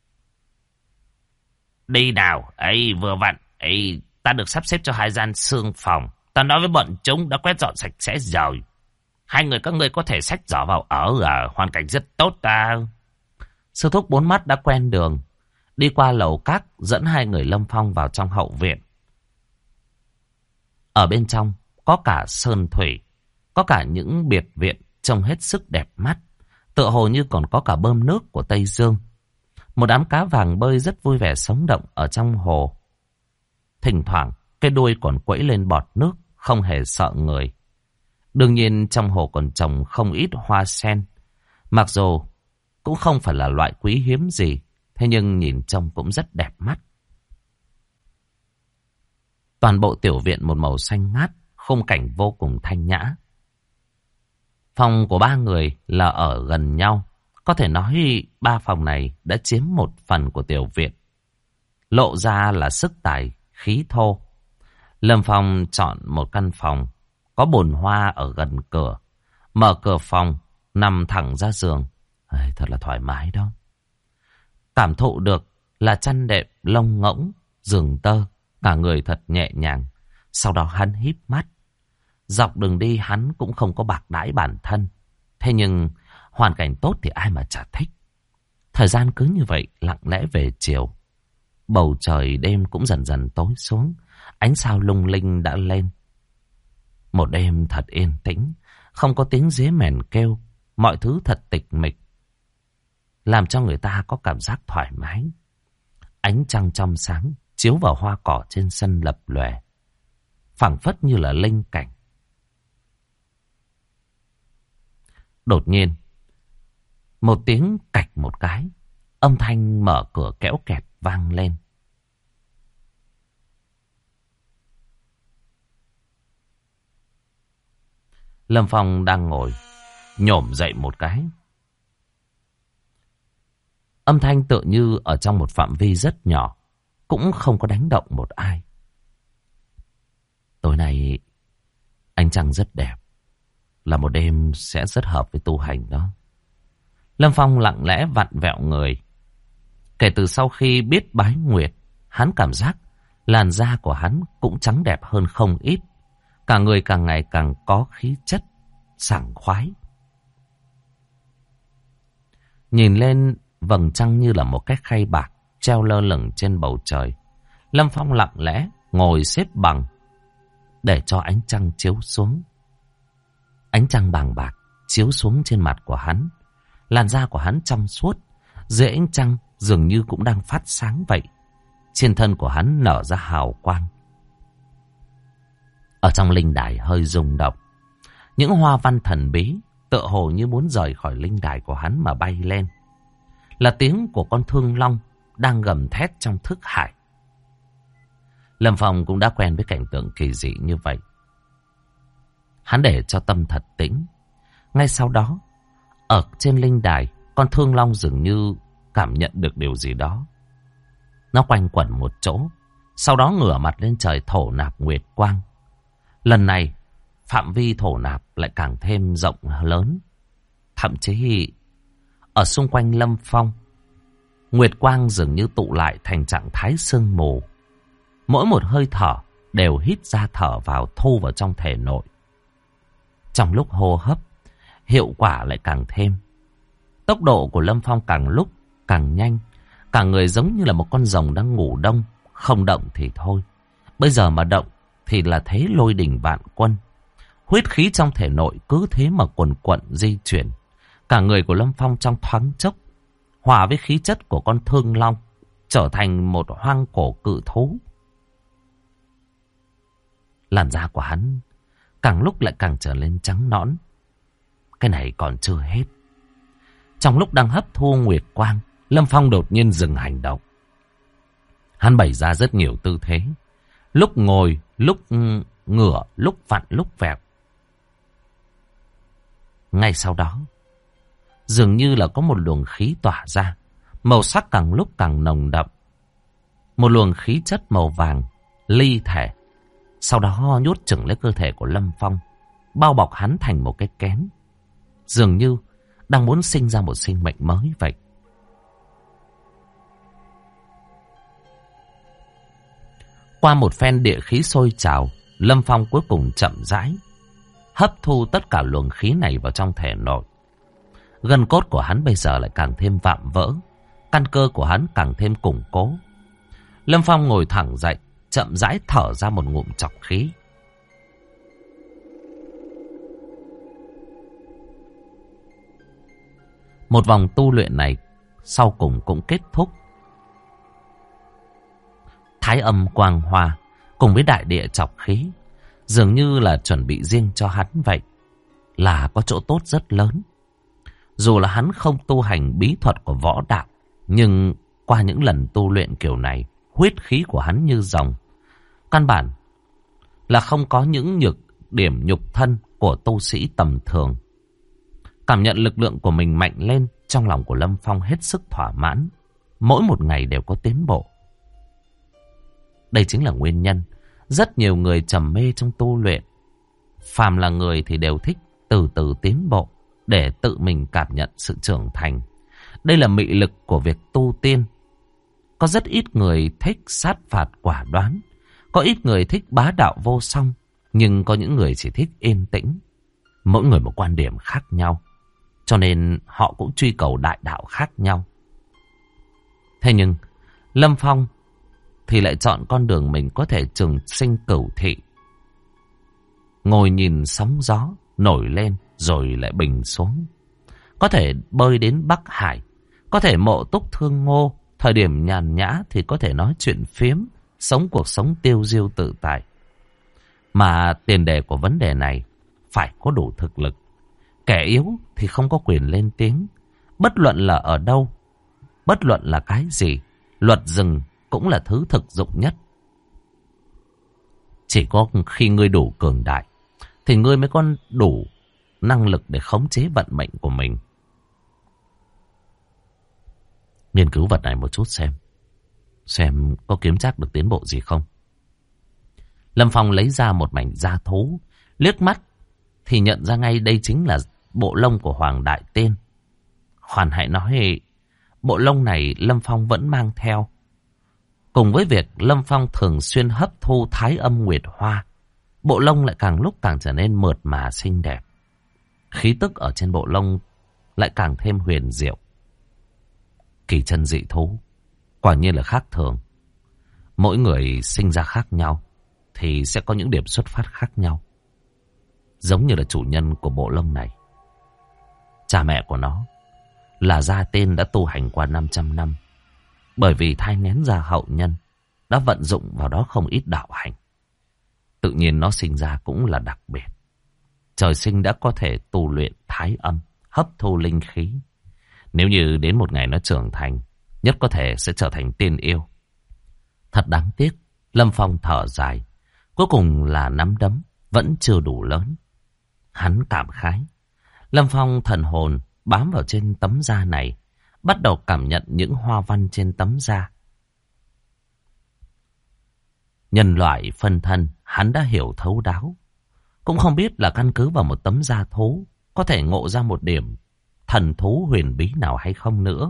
Đi nào, vừa vặn, ta được sắp xếp cho 2 gian xương phòng. Ta nói với bọn chúng đã quét dọn sạch sẽ rồi. 2 người các ngươi có thể xách giỏ vào ở, hoàn cảnh rất tốt ta. Sư thúc bốn mắt đã quen đường, đi qua lầu các dẫn 2 người Lâm Phong vào trong hậu viện. Ở bên trong có cả sơn thủy, có cả những biệt viện trông hết sức đẹp mắt, tựa hồ như còn có cả bơm nước của Tây Dương. Một đám cá vàng bơi rất vui vẻ sống động ở trong hồ. Thỉnh thoảng cái đuôi còn quẫy lên bọt nước, không hề sợ người. Đương nhiên trong hồ còn trồng không ít hoa sen. Mặc dù cũng không phải là loại quý hiếm gì, thế nhưng nhìn trông cũng rất đẹp mắt. Toàn bộ tiểu viện một màu xanh ngát, khung cảnh vô cùng thanh nhã. Phòng của 3 người là ở gần nhau. Có thể nói 3 phòng này đã chiếm 1 phần của tiểu viện. Lộ ra là sức tài, khí thô. Lâm Phong chọn một căn phòng có bồn hoa ở gần cửa. Mở cửa phòng, nằm thẳng ra giường. Thật là thoải mái đó. Cảm thụ được là chăn đệm lông ngỗng, giường tơ, cả người thật nhẹ nhàng. Sau đó hắn híp mắt. Dọc đường đi hắn cũng không có bạc đãi bản thân. Thế nhưng hoàn cảnh tốt thì ai mà chả thích. Thời gian cứ như vậy lặng lẽ về chiều. Bầu trời đêm cũng dần dần tối xuống. Ánh sao lung linh đã lên. Một đêm thật yên tĩnh, không có tiếng dế mèn kêu. Mọi thứ thật tịch mịch, làm cho người ta có cảm giác thoải mái. Ánh trăng trong sáng chiếu vào hoa cỏ trên sân lập lòe, phảng phất như là linh cảnh. Đột nhiên, một tiếng cạch một cái, âm thanh mở cửa kéo kẹt vang lên. Lâm Phong đang ngồi, nhổm dậy một cái. Âm thanh tựa như ở trong một phạm vi rất nhỏ, cũng không có đánh động một ai. Tối nay ánh trăng rất đẹp, là một đêm sẽ rất hợp với tu hành đó. Lâm Phong lặng lẽ vặn vẹo người. Kể từ sau khi biết bái nguyệt, hắn cảm giác làn da của hắn cũng trắng đẹp hơn không ít. Cả người càng ngày càng có khí chất, sảng khoái. Nhìn lên vầng trăng như là một cái khay bạc treo lơ lửng trên bầu trời. Lâm Phong lặng lẽ ngồi xếp bằng để cho ánh trăng chiếu xuống. Ánh trăng bàng bạc chiếu xuống trên mặt của hắn. Làn da của hắn trong suốt, dưới ánh trăng dường như cũng đang phát sáng vậy. Trên thân của hắn nở ra hào quang. Ở trong linh đài hơi rung động. Những hoa văn thần bí tựa hồ như muốn rời khỏi linh đài của hắn mà bay lên. Là tiếng của con thương long đang gầm thét trong thức hải. Lâm Phong cũng đã quen với cảnh tượng kỳ dị như vậy. Hắn để cho tâm thật tĩnh. Ngay sau đó, ở trên linh đài, con thương long dường như cảm nhận được điều gì đó. Nó quanh quẩn một chỗ, sau đó ngửa mặt lên trời thổ nạp nguyệt quang. Lần này, phạm vi thổ nạp lại càng thêm rộng lớn. Thậm chí, ở xung quanh Lâm Phong, nguyệt quang dường như tụ lại thành trạng thái sương mù. Mỗi một hơi thở đều hít ra thở vào, thu vào trong thể nội. Trong lúc hô hấp, hiệu quả lại càng thêm. Tốc độ của Lâm Phong càng lúc càng nhanh. Cả người giống như là một con rồng đang ngủ đông. Không động thì thôi, bây giờ mà động thì là thế lôi đình vạn quân. Huyết khí trong thể nội cứ thế mà quần quận di chuyển. Cả người của Lâm Phong trong thoáng chốc hòa với khí chất của con thương long, trở thành một hoang cổ cự thú. Làn da của hắn càng lúc lại càng trở nên trắng nõn. Cái này còn chưa hết. Trong lúc đang hấp thu nguyệt quang, Lâm Phong đột nhiên dừng hành động. Hắn bày ra rất nhiều tư thế. Lúc ngồi, lúc ngửa, lúc vặn, lúc vẹo. Ngay sau đó, dường như là có một luồng khí tỏa ra. Màu sắc càng lúc càng nồng đậm. Một luồng khí chất màu vàng, ly thể. Sau đó nhốt chừng lấy cơ thể của Lâm Phong, bao bọc hắn thành một cái kén. Dường như đang muốn sinh ra một sinh mệnh mới vậy. Qua một phen địa khí sôi trào, Lâm Phong cuối cùng chậm rãi hấp thu tất cả luồng khí này vào trong thể nội. Gân cốt của hắn bây giờ lại càng thêm vạm vỡ, căn cơ của hắn càng thêm củng cố. Lâm Phong ngồi thẳng dậy, chậm rãi thở ra một ngụm trọc khí. Một vòng tu luyện này sau cùng cũng kết thúc. Thái âm quang hoa cùng với đại địa trọc khí dường như là chuẩn bị riêng cho hắn vậy, là có chỗ tốt rất lớn. Dù là hắn không tu hành bí thuật của võ đạo, nhưng qua những lần tu luyện kiểu này, huyết khí của hắn như rồng. Căn bản là không có những nhược điểm nhục thân của tu sĩ tầm thường. Cảm nhận lực lượng của mình mạnh lên, trong lòng của Lâm Phong hết sức thỏa mãn. Mỗi một ngày đều có tiến bộ. Đây chính là nguyên nhân rất nhiều người trầm mê trong tu luyện. Phàm là người thì đều thích từ từ tiến bộ để tự mình cảm nhận sự trưởng thành. Đây là mị lực của việc tu tiên. Có rất ít người thích sát phạt quả đoán. Có ít người thích bá đạo vô song. Nhưng có những người chỉ thích yên tĩnh. Mỗi người một quan điểm khác nhau, cho nên họ cũng truy cầu đại đạo khác nhau. Thế nhưng Lâm Phong thì lại chọn con đường mình có thể trường sinh cửu thị. Ngồi nhìn sóng gió nổi lên rồi lại bình xuống. Có thể bơi đến Bắc Hải, có thể mộ túc thương ngô. Thời điểm nhàn nhã thì có thể nói chuyện phiếm, sống cuộc sống tiêu diêu tự tại. Mà tiền đề của vấn đề này phải có đủ thực lực. Kẻ yếu thì không có quyền lên tiếng. Bất luận là ở đâu, bất luận là cái gì, luật rừng cũng là thứ thực dụng nhất. Chỉ có khi ngươi đủ cường đại thì ngươi mới có đủ năng lực để khống chế vận mệnh của mình. Nghiên cứu vật này một chút xem có kiếm trác được tiến bộ gì không. Lâm Phong lấy ra một mảnh da thú, liếc mắt thì nhận ra ngay đây chính là bộ lông của Hoàng Đại Tiên. Khoan hãy nói, bộ lông này Lâm Phong vẫn mang theo. Cùng với việc Lâm Phong thường xuyên hấp thu thái âm nguyệt hoa, bộ lông lại càng lúc càng trở nên mượt mà xinh đẹp. Khí tức ở trên bộ lông lại càng thêm huyền diệu. Kỳ chân dị thú, quả nhiên là khác thường. Mỗi người sinh ra khác nhau thì sẽ có những điểm xuất phát khác nhau. Giống như là chủ nhân của bộ lông này, cha mẹ của nó là Gia Tên đã tu hành qua 500 năm. Bởi vì thai nghén ra hậu nhân, đã vận dụng vào đó không ít đạo hành. Tự nhiên nó sinh ra cũng là đặc biệt. Trời sinh đã có thể tu luyện thái âm, hấp thu linh khí. Nếu như đến một ngày nó trưởng thành, nhất có thể sẽ trở thành tiên yêu. Thật đáng tiếc, Lâm Phong thở dài. Cuối cùng là nắm đấm vẫn chưa đủ lớn. Hắn cảm khái. Lâm Phong thần hồn bám vào trên tấm da này, bắt đầu cảm nhận những hoa văn trên tấm da. Nhân loại phân thân, hắn đã hiểu thấu đáo. Cũng không biết là căn cứ vào một tấm da thú có thể ngộ ra một điểm thần thú huyền bí nào hay không nữa.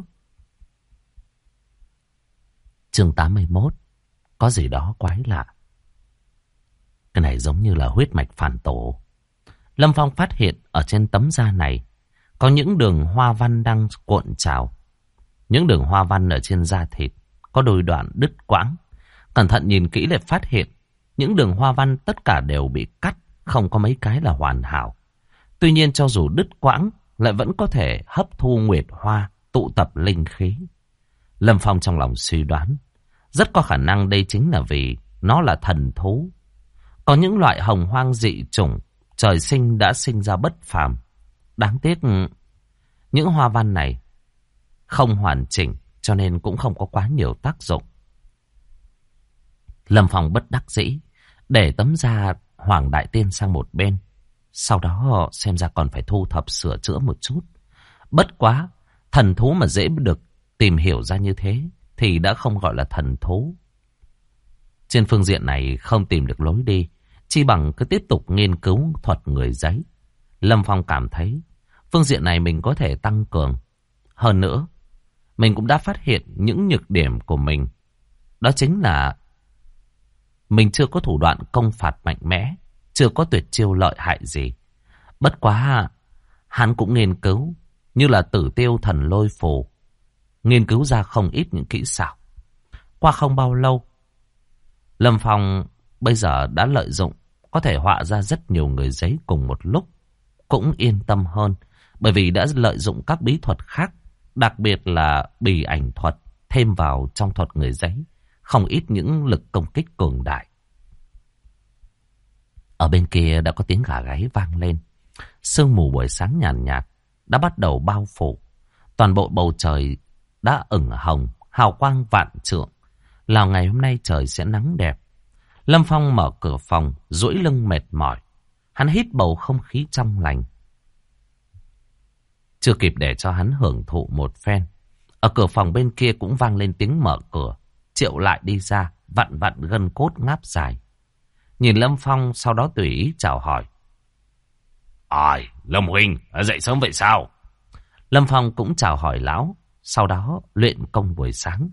Chương 81. Có gì đó quái lạ. Cái này giống như là huyết mạch phản tổ. Lâm Phong phát hiện ở trên tấm da này có những đường hoa văn đang cuộn trào. Những đường hoa văn ở trên da thịt có đôi đoạn đứt quãng. Cẩn thận nhìn kỹ lại phát hiện những đường hoa văn tất cả đều bị cắt, không có mấy cái là hoàn hảo. Tuy nhiên cho dù đứt quãng lại vẫn có thể hấp thu nguyệt hoa, tụ tập linh khí. Lâm Phong trong lòng suy đoán, rất có khả năng đây chính là vì nó là thần thú. Có những loại hồng hoang dị chủng trời sinh đã sinh ra bất phàm. Đáng tiếc những hoa văn này không hoàn chỉnh, cho nên cũng không có quá nhiều tác dụng. Lâm Phong bất đắc dĩ để tấm da Hoàng Đại Tiên sang một bên. Sau đó xem ra còn phải thu thập sửa chữa một chút. Bất quá, thần thú mà dễ được tìm hiểu ra như thế thì đã không gọi là thần thú. Trên phương diện này không tìm được lối đi, chi bằng cứ tiếp tục nghiên cứu thuật người giấy. Lâm Phong cảm thấy phương diện này mình có thể tăng cường. Hơn nữa, mình cũng đã phát hiện những nhược điểm của mình. Đó chính là mình chưa có thủ đoạn công phạt mạnh mẽ, chưa có tuyệt chiêu lợi hại gì. Bất quá, hắn cũng nghiên cứu, như là Tử Tiêu Thần Lôi Phù, nghiên cứu ra không ít những kỹ xảo. Qua không bao lâu, Lâm Phong bây giờ đã lợi dụng, có thể họa ra rất nhiều người giấy cùng một lúc. Cũng yên tâm hơn, bởi vì đã lợi dụng các bí thuật khác, đặc biệt là bì ảnh thuật, thêm vào trong thuật người giấy, không ít những lực công kích cường đại. Ở bên kia đã có tiếng gà gáy vang lên. Sương mù buổi sáng nhàn nhạt đã bắt đầu bao phủ. Toàn bộ bầu trời đã ửng hồng, hào quang vạn trượng. Là ngày hôm nay trời sẽ nắng đẹp. Lâm Phong mở cửa phòng, duỗi lưng mệt mỏi. Hắn hít bầu không khí trong lành. Chưa kịp để cho hắn hưởng thụ một phen, ở cửa phòng bên kia cũng vang lên tiếng mở cửa. Triệu Lại đi ra, vặn vặn gân cốt ngáp dài. Nhìn Lâm Phong, sau đó tùy ý chào hỏi. Ai, Lâm Huynh, dậy sớm vậy sao? Lâm Phong cũng chào hỏi lão, sau đó luyện công buổi sáng.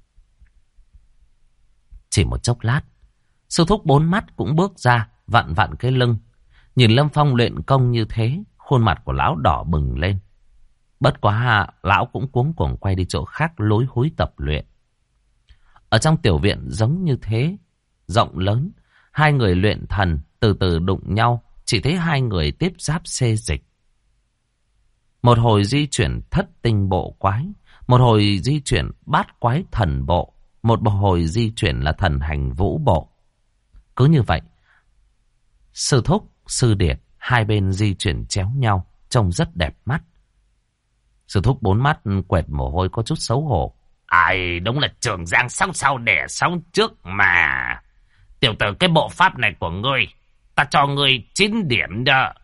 Chỉ một chốc lát, sư thúc bốn mắt cũng bước ra, vặn vặn cái lưng. Nhìn Lâm Phong luyện công như thế, khuôn mặt của lão đỏ bừng lên. Bất quá, lão cũng cuống cuồng quay đi chỗ khác lối húi tập luyện. Ở trong tiểu viện giống như thế, rộng lớn, hai người luyện thần từ từ đụng nhau, chỉ thấy hai người tiếp giáp xê dịch. Một hồi di chuyển thất tinh bộ quái, một hồi di chuyển bát quái thần bộ, một hồi di chuyển là thần hành vũ bộ. Cứ như vậy, sư thúc, sư điệt, hai bên di chuyển chéo nhau, trông rất đẹp mắt. Sư thúc bốn mắt quẹt mồ hôi có chút xấu hổ. Ai, đúng là Trường Giang sóng sau đẻ sóng trước mà. Tiểu tử, cái bộ pháp này của ngươi, ta cho ngươi 9 điểm đó.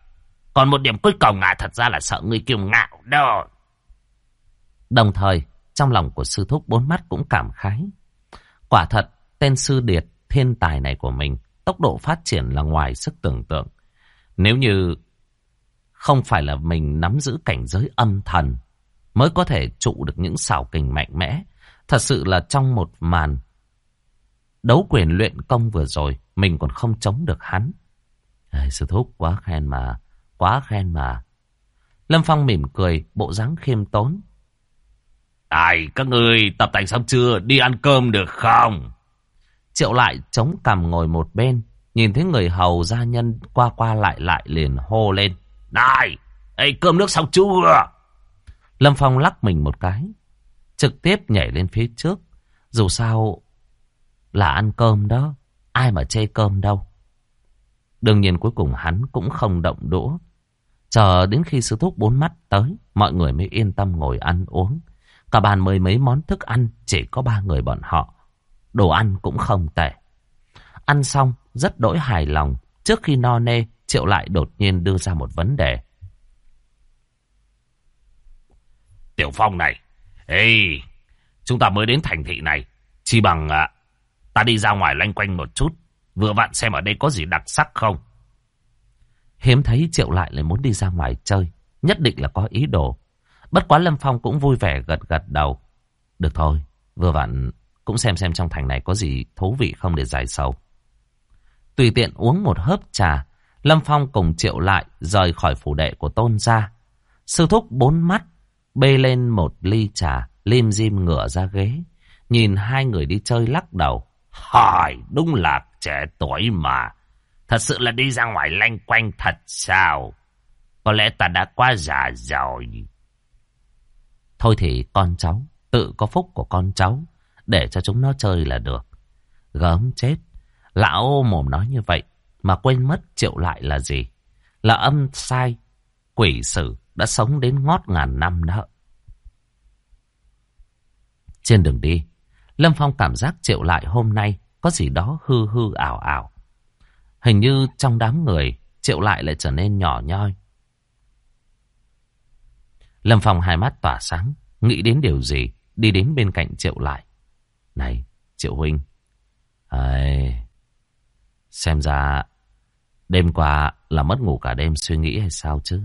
Còn một điểm cuối cùng thật ra là sợ ngươi kiêu ngạo đó. Đồng thời, trong lòng của sư thúc bốn mắt cũng cảm khái. Quả thật, tên sư điệt thiên tài này của mình, tốc độ phát triển là ngoài sức tưởng tượng. Nếu như không phải là mình nắm giữ cảnh giới âm thần, mới có thể trụ được những xảo kình mạnh mẽ. Thật sự là trong một màn đấu quyền luyện công vừa rồi, mình còn không chống được hắn. Sư thúc quá khen mà, quá khen mà. Lâm Phong mỉm cười, bộ dáng khiêm tốn. Các ngươi tập tành xong chưa? Đi ăn cơm được không? Triệu lại chống cằm ngồi một bên, nhìn thấy người hầu gia nhân qua qua lại liền hô lên. Này, cơm nước xong chưa? Lâm Phong lắc mình một cái, trực tiếp nhảy lên phía trước. Dù sao là ăn cơm đó, ai mà chê cơm đâu. Đương nhiên cuối cùng hắn cũng không động đũa. Chờ đến khi sư thúc bốn mắt tới, mọi người mới yên tâm ngồi ăn uống. Cả bàn mười mấy món thức ăn, chỉ có 3 người bọn họ. Đồ ăn cũng không tệ. Ăn xong, rất đỗi hài lòng. Trước khi no nê, Triệu lại đột nhiên đưa ra một vấn đề. Tiểu Phong này, chúng ta mới đến thành thị này. Chỉ bằng ta đi ra ngoài loanh quanh một chút, vừa vặn xem ở đây có gì đặc sắc không. Hiếm thấy Triệu lại muốn đi ra ngoài chơi, nhất định là có ý đồ. Bất quá Lâm Phong cũng vui vẻ gật gật đầu. Được thôi, vừa vặn cũng xem trong thành này có gì thú vị không để giải sầu. Tùy tiện uống một hớp trà, Lâm Phong cùng Triệu lại rời khỏi phủ đệ của Tôn gia. Sư thúc bốn mắt bê lên một ly trà, lim dim ngửa ra ghế, nhìn hai người đi chơi lắc đầu. Hỏi, đúng là trẻ tuổi mà. Thật sự là đi ra ngoài lanh quanh thật sao? Có lẽ ta đã quá già rồi. Thôi thì con cháu, tự có phúc của con cháu, để cho chúng nó chơi là được. Gớm chết, lão mồm nói như vậy mà quên mất Triệu lại là gì. Là âm sai, quỷ sử đã sống đến ngót ngàn năm đó. Trên đường đi, Lâm Phong cảm giác Triệu lại hôm nay có gì đó hư hư ảo ảo. Hình như trong đám người, Triệu lại lại trở nên nhỏ nhoi. Lâm Phong hai mắt tỏa sáng, nghĩ đến điều gì, đi đến bên cạnh Triệu lại. Này, Triệu huynh, xem ra đêm qua là mất ngủ cả đêm suy nghĩ hay sao chứ?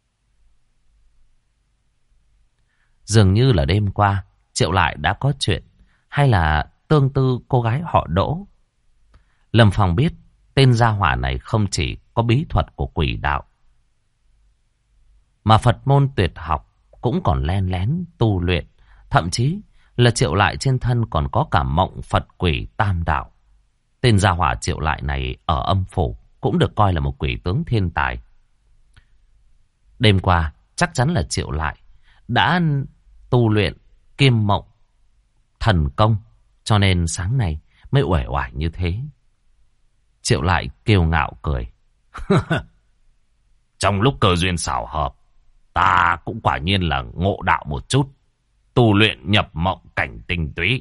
Dường như là đêm qua, Triệu lại đã có chuyện, hay là tương tư cô gái họ Đỗ. Lâm Phong biết, tên gia hỏa này không chỉ có bí thuật của quỷ đạo, mà Phật môn tuyệt học cũng còn len lén tu luyện. Thậm chí là Triệu lại trên thân còn có cả mộng Phật quỷ tam đạo. Tên gia hỏa Triệu lại này ở âm phủ cũng được coi là một quỷ tướng thiên tài. Đêm qua chắc chắn là Triệu lại đã tu luyện kim mộng thần công, cho nên sáng nay mới uể oải như thế. Triệu lại kiêu ngạo cười. Trong lúc cơ duyên xảo hợp, ta cũng quả nhiên là ngộ đạo một chút. Tu luyện nhập mộng cảnh tinh túy.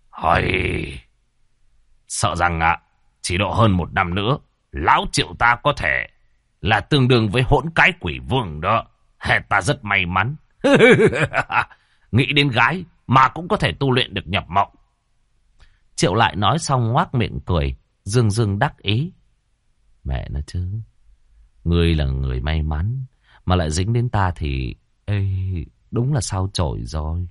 Sợ rằng chỉ độ hơn 1 năm nữa, lão Triệu ta có thể là tương đương với hỗn cái quỷ vương đó. Ta rất may mắn. Nghĩ đến gái mà cũng có thể tu luyện được nhập mộng. Triệu lại nói xong ngoác miệng cười, dương dương đắc ý. Mẹ nó chứ, ngươi là người may mắn, mà lại dính đến ta thì đúng là sao chổi rồi.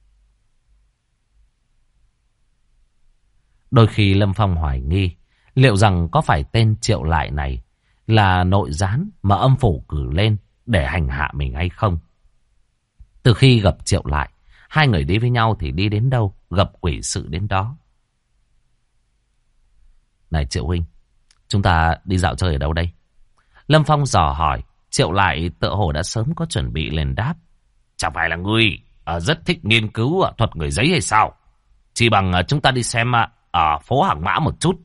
Đôi khi Lâm Phong hoài nghi, liệu rằng có phải tên Triệu lại này là nội gián mà âm phủ cử lên để hành hạ mình hay không? Từ khi gặp Triệu lại, hai người đi với nhau thì đi đến đâu, gặp quỷ sự đến đó. Này Triệu huynh, chúng ta đi dạo chơi ở đâu đây? Lâm Phong dò hỏi. Triệu lại tựa hồ đã sớm có chuẩn bị liền đáp. Chẳng phải là ngươi rất thích nghiên cứu thuật người giấy hay sao? Chỉ bằng chúng ta đi xem ở phố Hàng Mã một chút.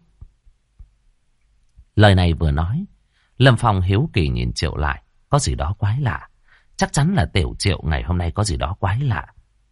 Lời này vừa nói, Lâm Phong hiếu kỳ nhìn Triệu lại. Có gì đó quái lạ. Chắc chắn là tiểu Triệu ngày hôm nay có gì đó quái lạ.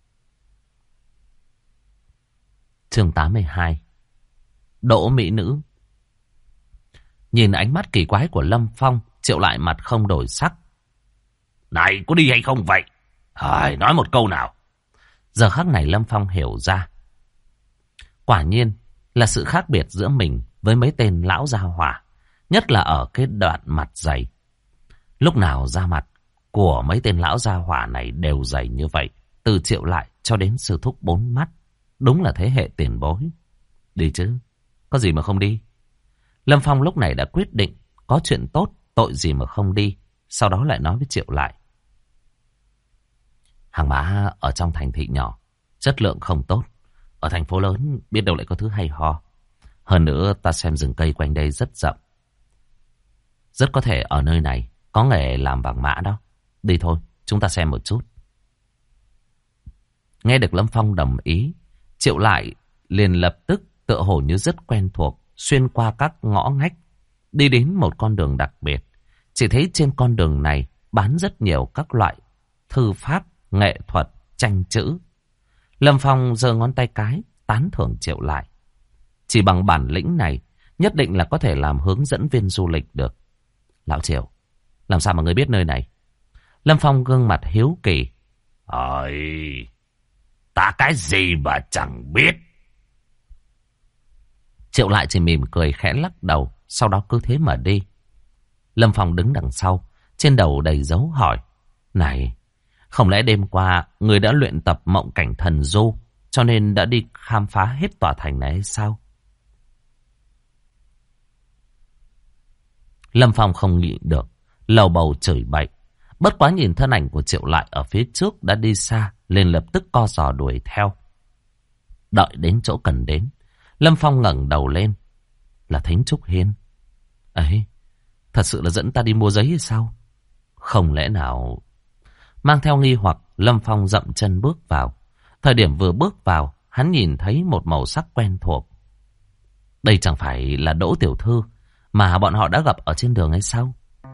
Chương 82. Đỗ mỹ nữ. Nhìn ánh mắt kỳ quái của Lâm Phong, Triệu Lại mặt không đổi sắc. Này, có đi hay không vậy? Nói một câu nào. Giờ khắc này Lâm Phong hiểu ra. Quả nhiên là sự khác biệt giữa mình với mấy tên lão gia hỏa. Nhất là ở cái đoạn mặt dày. Lúc nào da mặt của mấy tên lão gia hỏa này đều dày như vậy. Từ Triệu Lại cho đến sư thúc 4 mắt. Đúng là thế hệ tiền bối. Đi chứ, có gì mà không đi. Lâm Phong lúc này đã quyết định có chuyện tốt, tội gì mà không đi. Sau đó lại nói với Triệu Lại. Hàng hóa ở trong thành thị nhỏ, chất lượng không tốt. Ở thành phố lớn biết đâu lại có thứ hay ho. Hơn nữa ta xem rừng cây quanh đây rất rậm. Rất có thể ở nơi này có nghề làm vàng mã đó. Đi thôi, chúng ta xem một chút. Nghe được Lâm Phong đồng ý, Triệu Lại liền lập tức tựa hồ như rất quen thuộc, xuyên qua các ngõ ngách, đi đến một con đường đặc biệt. Chỉ thấy trên con đường này bán rất nhiều các loại thư pháp, nghệ thuật, tranh chữ. Lâm Phong giơ ngón tay cái, tán thưởng Triệu Lại. Chỉ bằng bản lĩnh này, nhất định là có thể làm hướng dẫn viên du lịch được. Lão Triệu, làm sao mà ngươi biết nơi này? Lâm Phong gương mặt hiếu kỳ. Ta cái gì mà chẳng biết. Triệu Lại chỉ mỉm cười khẽ lắc đầu, sau đó cứ thế mà đi. Lâm Phong đứng đằng sau, trên đầu đầy dấu hỏi. Này, không lẽ đêm qua người đã luyện tập mộng cảnh thần du, cho nên đã đi khám phá hết tòa thành này hay sao? Lâm Phong không nhịn được, lầu bầu chửi bậy. Bất quá nhìn thân ảnh của Triệu Lại ở phía trước đã đi xa, liền lập tức co giò đuổi theo. Đợi đến chỗ cần đến, Lâm Phong ngẩng đầu lên. Là Thính Trúc Hiên. Ấy, thật sự là dẫn ta đi mua giấy hay sao? Không lẽ nào... Mang theo nghi hoặc, Lâm Phong dậm chân bước vào. Thời điểm vừa bước vào, hắn nhìn thấy một màu sắc quen thuộc. Đây chẳng phải là Đỗ tiểu thư mà bọn họ đã gặp ở trên đường hay sao?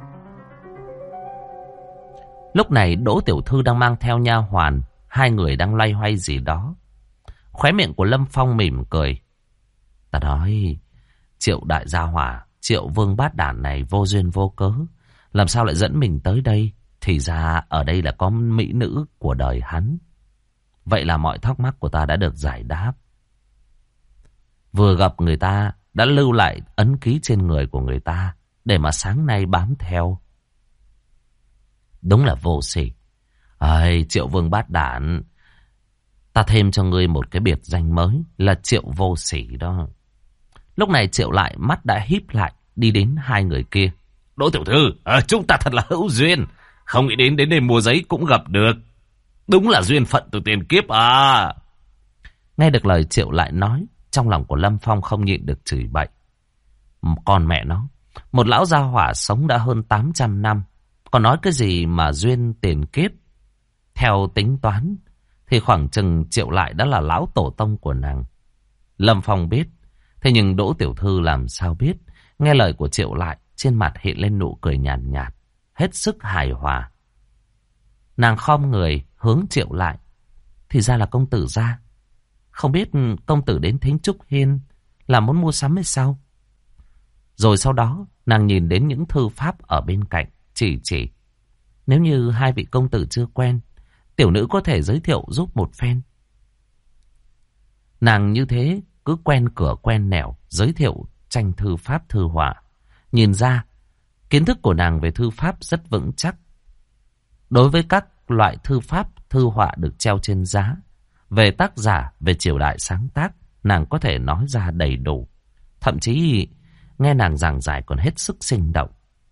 Lúc này Đỗ tiểu thư đang mang theo nha hoàn, hai người đang loay hoay gì đó. Khóe miệng của Lâm Phong mỉm cười. Ta nói, Triệu đại gia hỏa, Triệu vương bát đản này vô duyên vô cớ, làm sao lại dẫn mình tới đây? Thì ra ở đây là có mỹ nữ của đời hắn. Vậy là mọi thắc mắc của ta đã được giải đáp. Vừa gặp người ta, đã lưu lại ấn ký trên người của người ta, để mà sáng nay bám theo. Đúng là vô sỉ. Triệu vương bát đản, ta thêm cho ngươi một cái biệt danh mới là Triệu vô sỉ đó. Lúc này Triệu Lại mắt đã híp lại, đi đến hai người kia. Đỗ tiểu thư, chúng ta thật là hữu duyên. Không nghĩ đến đêm mua giấy cũng gặp được. Đúng là duyên phận từ tiền kiếp à. Nghe được lời Triệu Lại nói, trong lòng của Lâm Phong không nhịn được chửi bậy. Con mẹ nó, một lão gia hỏa sống đã hơn 800 năm, còn nói cái gì mà duyên tiền kiếp. Theo tính toán, thì khoảng chừng Triệu Lại đã là lão tổ tông của nàng. Lâm Phong biết, thế nhưng Đỗ tiểu thư làm sao biết. Nghe lời của Triệu Lại, trên mặt hiện lên nụ cười nhàn nhạt, hết sức hài hòa. Nàng khom người hướng Triệu Lại. Thì ra là công tử gia. Không biết công tử đến Thính Trúc Hiên là muốn mua sắm hay sao? Rồi sau đó nàng nhìn đến những thư pháp ở bên cạnh, chỉ. Nếu như hai vị công tử chưa quen, tiểu nữ có thể giới thiệu giúp một phen. Nàng như thế cứ quen cửa quen nẻo giới thiệu tranh thư pháp thư họa. Nhìn ra kiến thức của nàng về thư pháp rất vững chắc. Đối với các loại thư pháp thư họa được treo trên giá, về tác giả, về triều đại sáng tác, nàng có thể nói ra đầy đủ. Thậm chí nghe nàng giảng giải còn hết sức sinh động.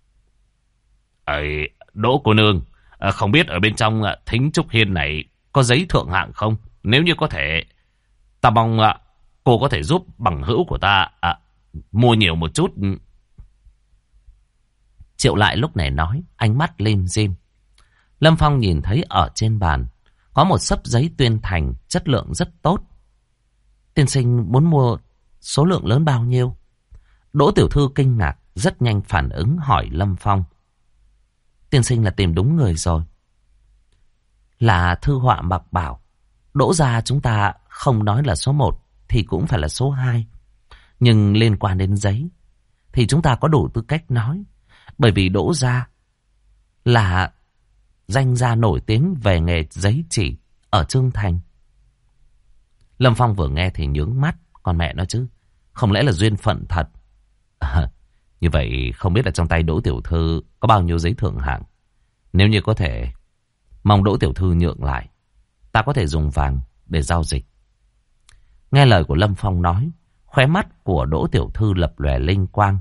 Đỗ cô nương, không biết ở bên trong Thính Trúc Hiên này có giấy thượng hạng không? Nếu như có thể, ta mong cô có thể giúp bằng hữu của ta mua nhiều một chút. Triệu Lại lúc này nói, ánh mắt lim dim. Lâm Phong nhìn thấy ở trên bàn có một xấp giấy tuyên thành, chất lượng rất tốt. Tiên sinh muốn mua số lượng lớn bao nhiêu? Đỗ tiểu thư kinh ngạc, rất nhanh phản ứng hỏi Lâm Phong. Tiên sinh là tìm đúng người rồi. Là thư họa Mạc Bảo. Đỗ gia chúng ta không nói là số 1 thì cũng phải là số 2. Nhưng liên quan đến giấy thì chúng ta có đủ tư cách nói. Bởi vì Đỗ gia là danh gia nổi tiếng về nghề giấy chỉ ở Trương Thành. Lâm Phong vừa nghe thì nhướng mắt. Còn mẹ nó chứ, không lẽ là duyên phận thật? Như vậy không biết là trong tay Đỗ tiểu thư có bao nhiêu giấy thượng hạng. Nếu như có thể, mong Đỗ tiểu thư nhượng lại, ta có thể dùng vàng để giao dịch. Nghe lời của Lâm Phong nói, khóe mắt của Đỗ tiểu thư lập lòe linh quang.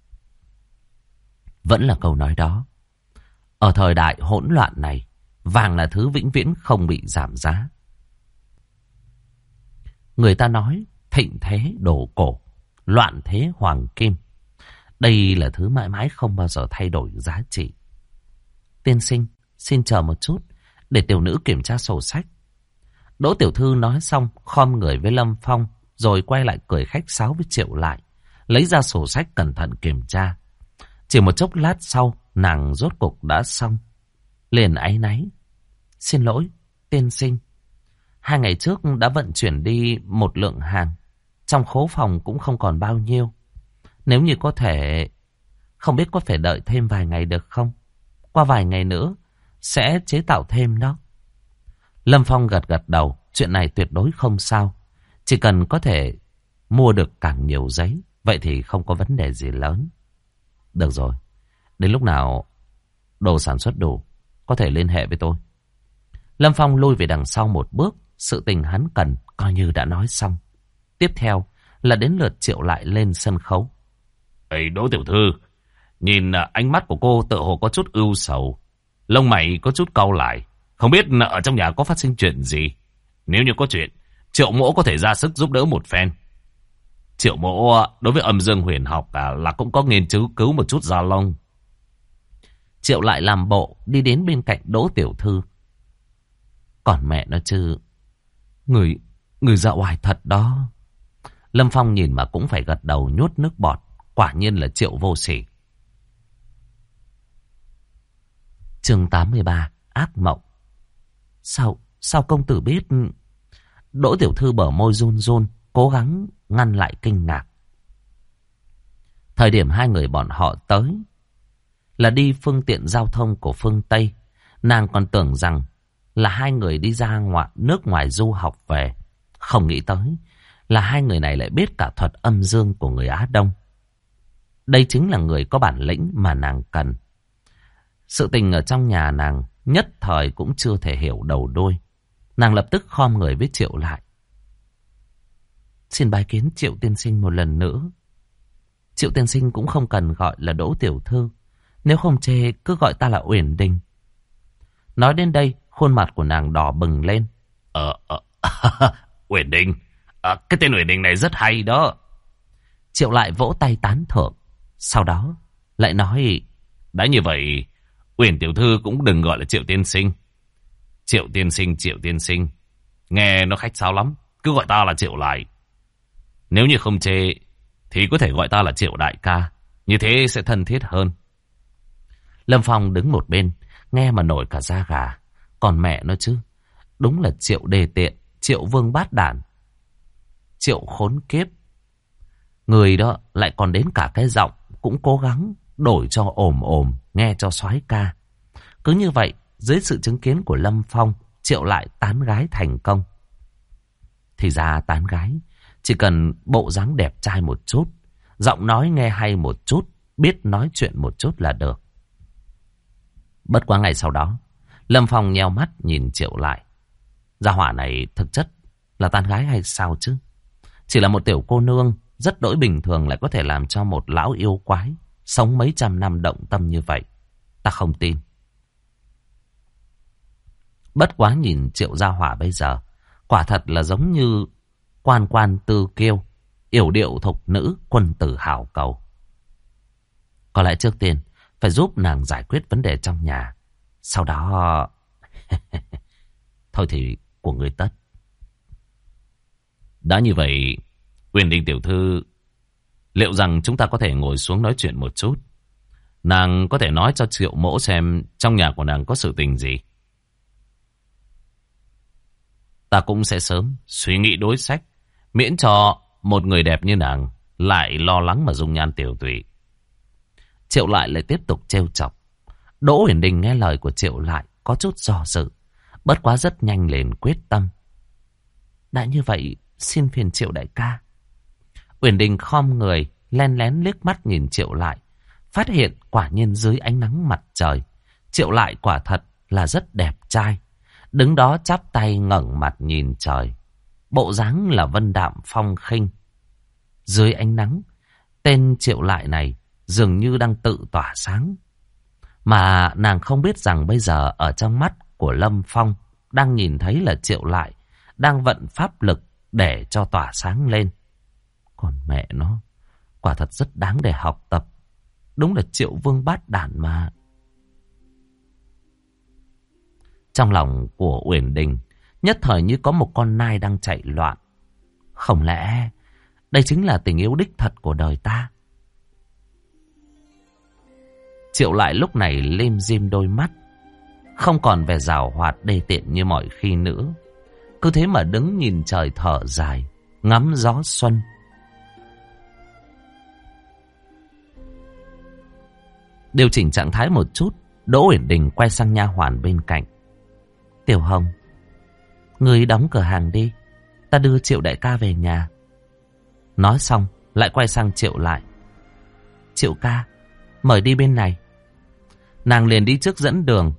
Vẫn là câu nói đó. Ở thời đại hỗn loạn này, vàng là thứ vĩnh viễn không bị giảm giá. Người ta nói thịnh thế đồ cổ, loạn thế hoàng kim. Đây là thứ mãi mãi không bao giờ thay đổi giá trị. Tiên sinh, xin chờ một chút để tiểu nữ kiểm tra sổ sách. Đỗ tiểu thư nói xong, khom người với Lâm Phong, rồi quay lại cười khách sáo với Triệu Lại, lấy ra sổ sách cẩn thận kiểm tra. Chỉ một chốc lát sau, nàng rốt cục đã xong. Liền áy náy: xin lỗi, tiên sinh. 2 ngày trước đã vận chuyển đi một lượng hàng. Trong khố phòng cũng không còn bao nhiêu. Nếu như có thể, không biết có phải đợi thêm vài ngày được không? Qua vài ngày nữa, sẽ chế tạo thêm đó. Lâm Phong gật gật đầu. Chuyện này tuyệt đối không sao. Chỉ cần có thể mua được càng nhiều giấy, vậy thì không có vấn đề gì lớn. Được rồi. Đến lúc nào đồ sản xuất đủ, có thể liên hệ với tôi. Lâm Phong lui về đằng sau một bước. Sự tình hắn cần coi như đã nói xong. Tiếp theo là đến lượt Triệu Lại lên sân khấu. Ê, Đỗ tiểu thư, nhìn ánh mắt của cô tựa hồ có chút ưu sầu, lông mày có chút cau lại. Không biết ở trong nhà có phát sinh chuyện gì. Nếu như có chuyện, Triệu mỗ có thể ra sức giúp đỡ một phen. Triệu mỗ đối với âm dương huyền học là cũng có nghiên cứu một chút ra lông. Triệu Lại làm bộ đi đến bên cạnh Đỗ tiểu thư. Còn mẹ nó chứ, người dạo hoài thật đó. Lâm Phong nhìn mà cũng phải gật đầu nhốt nước bọt. Quả nhiên là Triệu vô sỉ. Chương 83, ác mộng. Sao công tử biết? Đỗ tiểu thư bờ môi run run, cố gắng ngăn lại kinh ngạc. Thời điểm 2 người bọn họ tới là đi phương tiện giao thông của phương Tây. Nàng còn tưởng rằng là 2 người đi ra nước ngoài du học về. Không nghĩ tới là 2 người này lại biết cả thuật âm dương của người Á Đông. Đây chính là người có bản lĩnh mà nàng cần. Sự tình ở trong nhà nàng nhất thời cũng chưa thể hiểu đầu đuôi. Nàng lập tức khom người với Triệu Lại. Xin bái kiến Triệu tiên sinh một lần nữa. Triệu tiên sinh cũng không cần gọi là Đỗ tiểu thư. Nếu không chê cứ gọi ta là Uyển Đình. Nói đến đây, khuôn mặt của nàng đỏ bừng lên. Uyển Đình. Cái tên Uyển Đình này rất hay đó. Triệu Lại vỗ tay tán thưởng. Sau đó lại nói: đã như vậy, Uyển tiểu thư cũng đừng gọi là Triệu tiên sinh. Triệu tiên sinh, nghe nó khách sáo lắm. Cứ gọi ta là Triệu Lại. Nếu như không chê thì có thể gọi ta là Triệu đại ca. Như thế sẽ thân thiết hơn. Lâm Phong đứng một bên, nghe mà nổi cả da gà. Còn mẹ nó chứ, đúng là Triệu đề tiện, Triệu vương bát đản, Triệu khốn kiếp. Người đó lại còn đến cả cái giọng cũng cố gắng đổi cho ồm nghe cho soái ca. Cứ như vậy, dưới sự chứng kiến của Lâm Phong, Triệu Lại tán gái thành công. Thì ra tán gái chỉ cần bộ dáng đẹp trai một chút, giọng nói nghe hay một chút, biết nói chuyện một chút là được. Bất quá ngày sau đó, Lâm Phong nheo mắt nhìn Triệu Lại. Gia hỏa này thực chất là tán gái hay sao chứ? Chỉ là một tiểu cô nương rất đỗi bình thường lại có thể làm cho một lão yêu quái sống mấy trăm năm động tâm như vậy. Ta không tin. Bất quá nhìn Triệu gia hỏa bây giờ, quả thật là giống như quan tư kiêu, yểu điệu thục nữ, quân tử hảo cầu. Có lẽ trước tiên phải giúp nàng giải quyết vấn đề trong nhà. Sau đó thôi thì của người tất. Đã như vậy, Uyển Đình tiểu thư, liệu rằng chúng ta có thể ngồi xuống nói chuyện một chút? Nàng có thể nói cho Triệu mỗ xem trong nhà của nàng có sự tình gì. Ta cũng sẽ sớm suy nghĩ đối sách, miễn cho một người đẹp như nàng lại lo lắng mà dung nhan tiểu tụy. Triệu Lại lại tiếp tục trêu chọc. Đỗ Uyển Đình nghe lời của Triệu Lại có chút do dự, bất quá rất nhanh liền quyết tâm. Đã như vậy, xin phiền Triệu đại ca. Uyển Đình khom người, len lén liếc mắt nhìn Triệu Lại, phát hiện quả nhiên dưới ánh nắng mặt trời, Triệu Lại quả thật là rất đẹp trai. Đứng đó chắp tay ngẩng mặt nhìn trời, bộ dáng là vân đạm phong khinh. Dưới ánh nắng, tên Triệu Lại này dường như đang tự tỏa sáng. Mà nàng không biết rằng bây giờ ở trong mắt của Lâm Phong đang nhìn thấy là Triệu Lại đang vận pháp lực để cho tỏa sáng lên. Còn mẹ nó, quả thật rất đáng để học tập. Đúng là Triệu Vương bát đản mà. Trong lòng của Uyển Đình nhất thời như có một con nai đang chạy loạn. Không lẽ đây chính là tình yêu đích thật của đời ta? Triệu Lại lúc này lim dim đôi mắt, không còn vẻ giảo hoạt đê tiện như mọi khi nữa. Cứ thế mà đứng nhìn trời thở dài, ngắm gió xuân. Điều chỉnh trạng thái một chút, Đỗ Uyển Đình quay sang nha hoàn bên cạnh. Tiểu Hồng, người đóng cửa hàng đi, ta đưa Triệu đại ca về nhà. Nói xong lại quay sang Triệu Lại. Triệu ca, mời đi bên này. Nàng liền đi trước dẫn đường.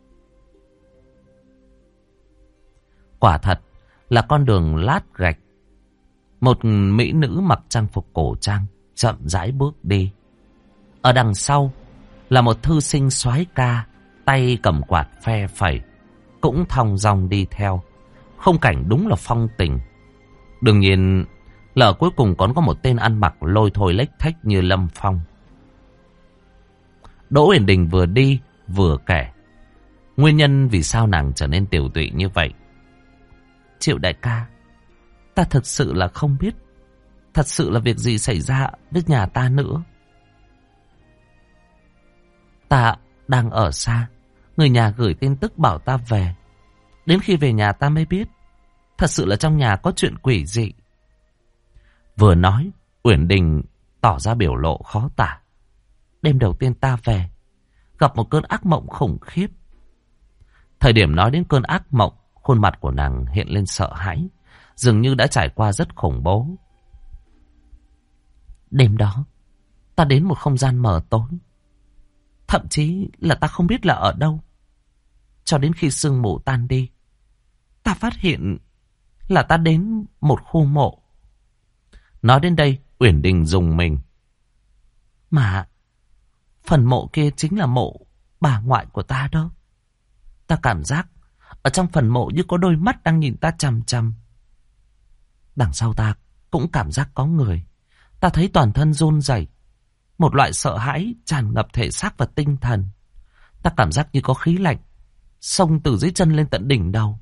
Quả thật là con đường lát gạch. Một mỹ nữ mặc trang phục cổ trang chậm rãi bước đi. Ở đằng sau là một thư sinh soái ca, tay cầm quạt phe phẩy, cũng thong dong đi theo. Khung cảnh đúng là phong tình. Đương nhiên là ở cuối cùng còn có một tên ăn mặc lôi thôi lếch thếch như Lâm Phong. Đỗ Uyển Đình vừa đi vừa kể nguyên nhân vì sao nàng trở nên tiểu tụy như vậy. Triệu đại ca, ta thực sự là không biết thật sự là việc gì xảy ra với nhà ta nữa. Ta đang ở xa, người nhà gửi tin tức bảo ta về. Đến khi về nhà ta mới biết thật sự là trong nhà có chuyện quỷ dị. Vừa nói, Uyển Đình tỏ ra biểu lộ khó tả. Đêm đầu tiên ta về, gặp một cơn ác mộng khủng khiếp. Thời điểm nói đến cơn ác mộng, khuôn mặt của nàng hiện lên sợ hãi, dường như đã trải qua rất khủng bố. Đêm đó, ta đến một không gian mờ tối. Thậm chí là ta không biết là ở đâu. Cho đến khi sương mù tan đi, ta phát hiện là ta đến một khu mộ. Nói đến đây, Uyển Đình rùng mình. Mà phần mộ kia chính là mộ bà ngoại của ta đó. Ta cảm giác ở trong phần mộ như có đôi mắt đang nhìn ta chằm chằm. Đằng sau ta cũng cảm giác có người. Ta thấy toàn thân run rẩy, một loại sợ hãi tràn ngập thể xác và tinh thần. Ta cảm giác như có khí lạnh xông từ dưới chân lên tận đỉnh đầu.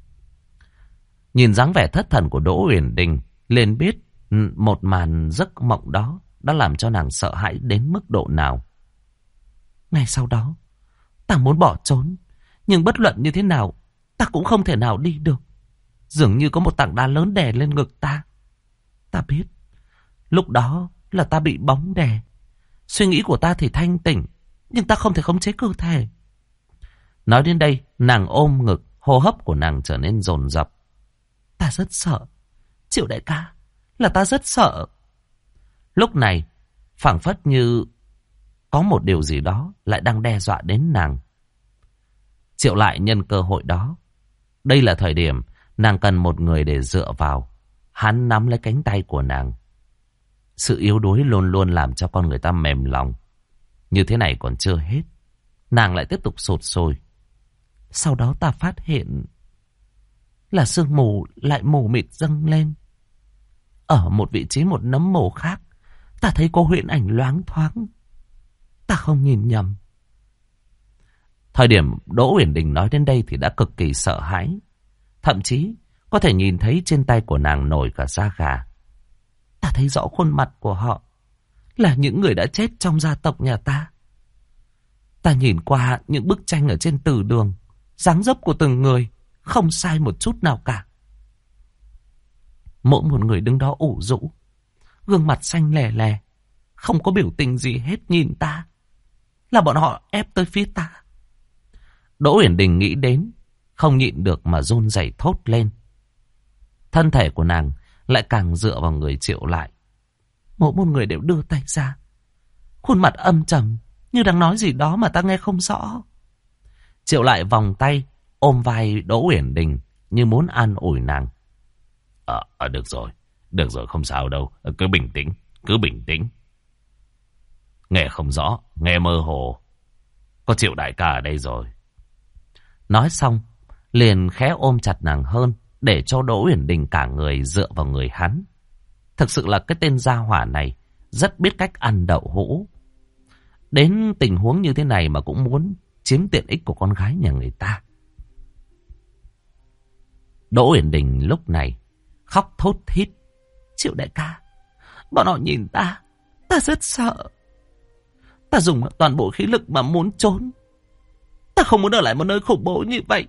Nhìn dáng vẻ thất thần của Đỗ Uyển Đình, liền biết một màn giấc mộng đó đã làm cho nàng sợ hãi đến mức độ nào. Ngay sau đó, ta muốn bỏ trốn, nhưng bất luận như thế nào, ta cũng không thể nào đi được. Dường như có một tảng đá lớn đè lên ngực ta. Ta biết, lúc đó là ta bị bóng đè. Suy nghĩ của ta thì thanh tỉnh, nhưng ta không thể khống chế cơ thể. Nói đến đây, nàng ôm ngực, hô hấp của nàng trở nên dồn dập. Ta rất sợ, Triệu đại ca, là ta rất sợ. Lúc này, phảng phất như có một điều gì đó lại đang đe dọa đến nàng. Triệu Lại nhân cơ hội đó. Đây là thời điểm nàng cần một người để dựa vào. Hắn nắm lấy cánh tay của nàng. Sự yếu đuối luôn luôn làm cho con người ta mềm lòng. Như thế này còn chưa hết, nàng lại tiếp tục sụt sùi. Sau đó ta phát hiện là sương mù lại mù mịt dâng lên. Ở một vị trí một nấm mồ khác, ta thấy có huyễn ảnh loáng thoáng. Ta không nhìn nhầm. Thời điểm Đỗ Uyển Đình nói đến đây thì đã cực kỳ sợ hãi. Thậm chí có thể nhìn thấy trên tay của nàng nổi cả da gà. Ta thấy rõ khuôn mặt của họ là những người đã chết trong gia tộc nhà ta. Ta nhìn qua những bức tranh ở trên từ đường, dáng dấp của từng người không sai một chút nào cả. Mỗi một người đứng đó ủ rũ, gương mặt xanh lè lè, không có biểu tình gì hết nhìn ta. là bọn họ ép tới phía ta. Đỗ Uyển Đình nghĩ đến, không nhịn được mà run rẩy thốt lên. Thân thể của nàng lại càng dựa vào người Triệu Lại. Mỗi một người đều đưa tay ra, khuôn mặt âm trầm như đang nói gì đó mà ta nghe không rõ. Triệu Lại vòng tay ôm vai Đỗ Uyển Đình như muốn an ủi nàng. Được rồi, không sao đâu, cứ bình tĩnh. Nghe không rõ, nghe mơ hồ. Có Triệu đại ca ở đây rồi. Nói xong, liền khẽ ôm chặt nàng hơn, để cho Đỗ Uyển Đình cả người dựa vào người hắn. Thực sự là cái tên gia hỏa này rất biết cách ăn đậu hũ. Đến tình huống như thế này mà cũng muốn chiếm tiện ích của con gái nhà người ta. Đỗ Uyển Đình lúc này khóc thốt thít. Triệu đại ca, bọn họ nhìn ta rất sợ. Ta dùng toàn bộ khí lực mà muốn trốn. Ta không muốn ở lại một nơi khủng bố như vậy.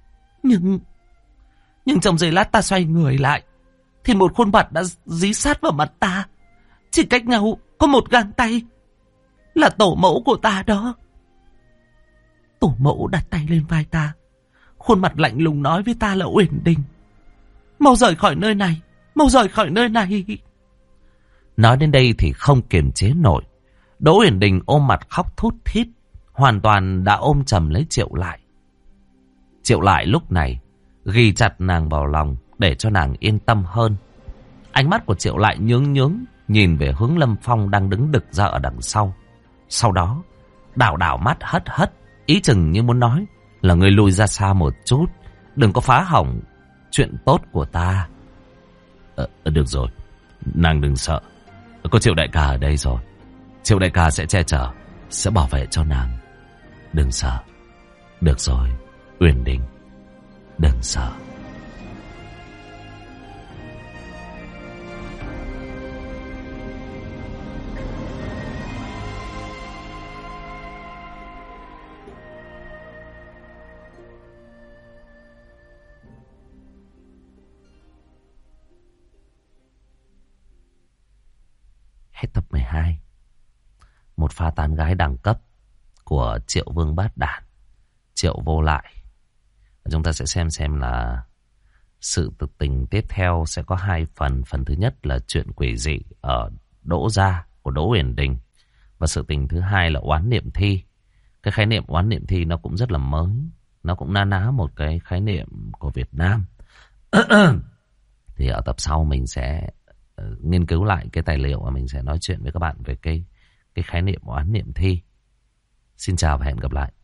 Nhưng trong giây lát ta xoay người lại, thì một khuôn mặt đã dí sát vào mặt ta. Chỉ cách nhau có một gang tay. Là tổ mẫu của ta đó. Tổ mẫu đặt tay lên vai ta, khuôn mặt lạnh lùng nói với ta là Uyển Đình, mau rời khỏi nơi này, mau rời khỏi nơi này. Nói đến đây thì không kiềm chế nổi, Đỗ Uyển Đình ôm mặt khóc thút thít, hoàn toàn đã ôm chầm lấy Triệu Lại. Triệu Lại lúc này ghi chặt nàng vào lòng để cho nàng yên tâm hơn. Ánh mắt của Triệu Lại nhướng nhướng nhìn về hướng Lâm Phong đang đứng đực ra ở đằng sau. Sau đó đảo mắt hất hất, ý chừng như muốn nói là ngươi lùi ra xa một chút, đừng có phá hỏng chuyện tốt của ta. Được rồi, nàng đừng sợ, có Triệu đại ca ở đây rồi. Triệu đại ca sẽ che chở, sẽ bảo vệ cho nàng. Đừng sợ. Được rồi, Uyển Đình, đừng sợ. Hết tập 12. Một pha tán gái đẳng cấp của Triệu Vương Bát Đản, Triệu Vô Lại. Chúng ta sẽ xem là sự tình tiếp theo sẽ có 2 phần. Phần thứ nhất là chuyện quỷ dị ở Đỗ gia của Đỗ Uyển Đình, và sự tình thứ hai là oán niệm thi. Cái khái niệm oán niệm thi nó cũng rất là mới, nó cũng na ná một cái khái niệm của Việt Nam. Thì ở tập sau mình sẽ nghiên cứu lại cái tài liệu và mình sẽ nói chuyện với các bạn về cái khái niệm oán niệm thi. Xin chào và hẹn gặp lại.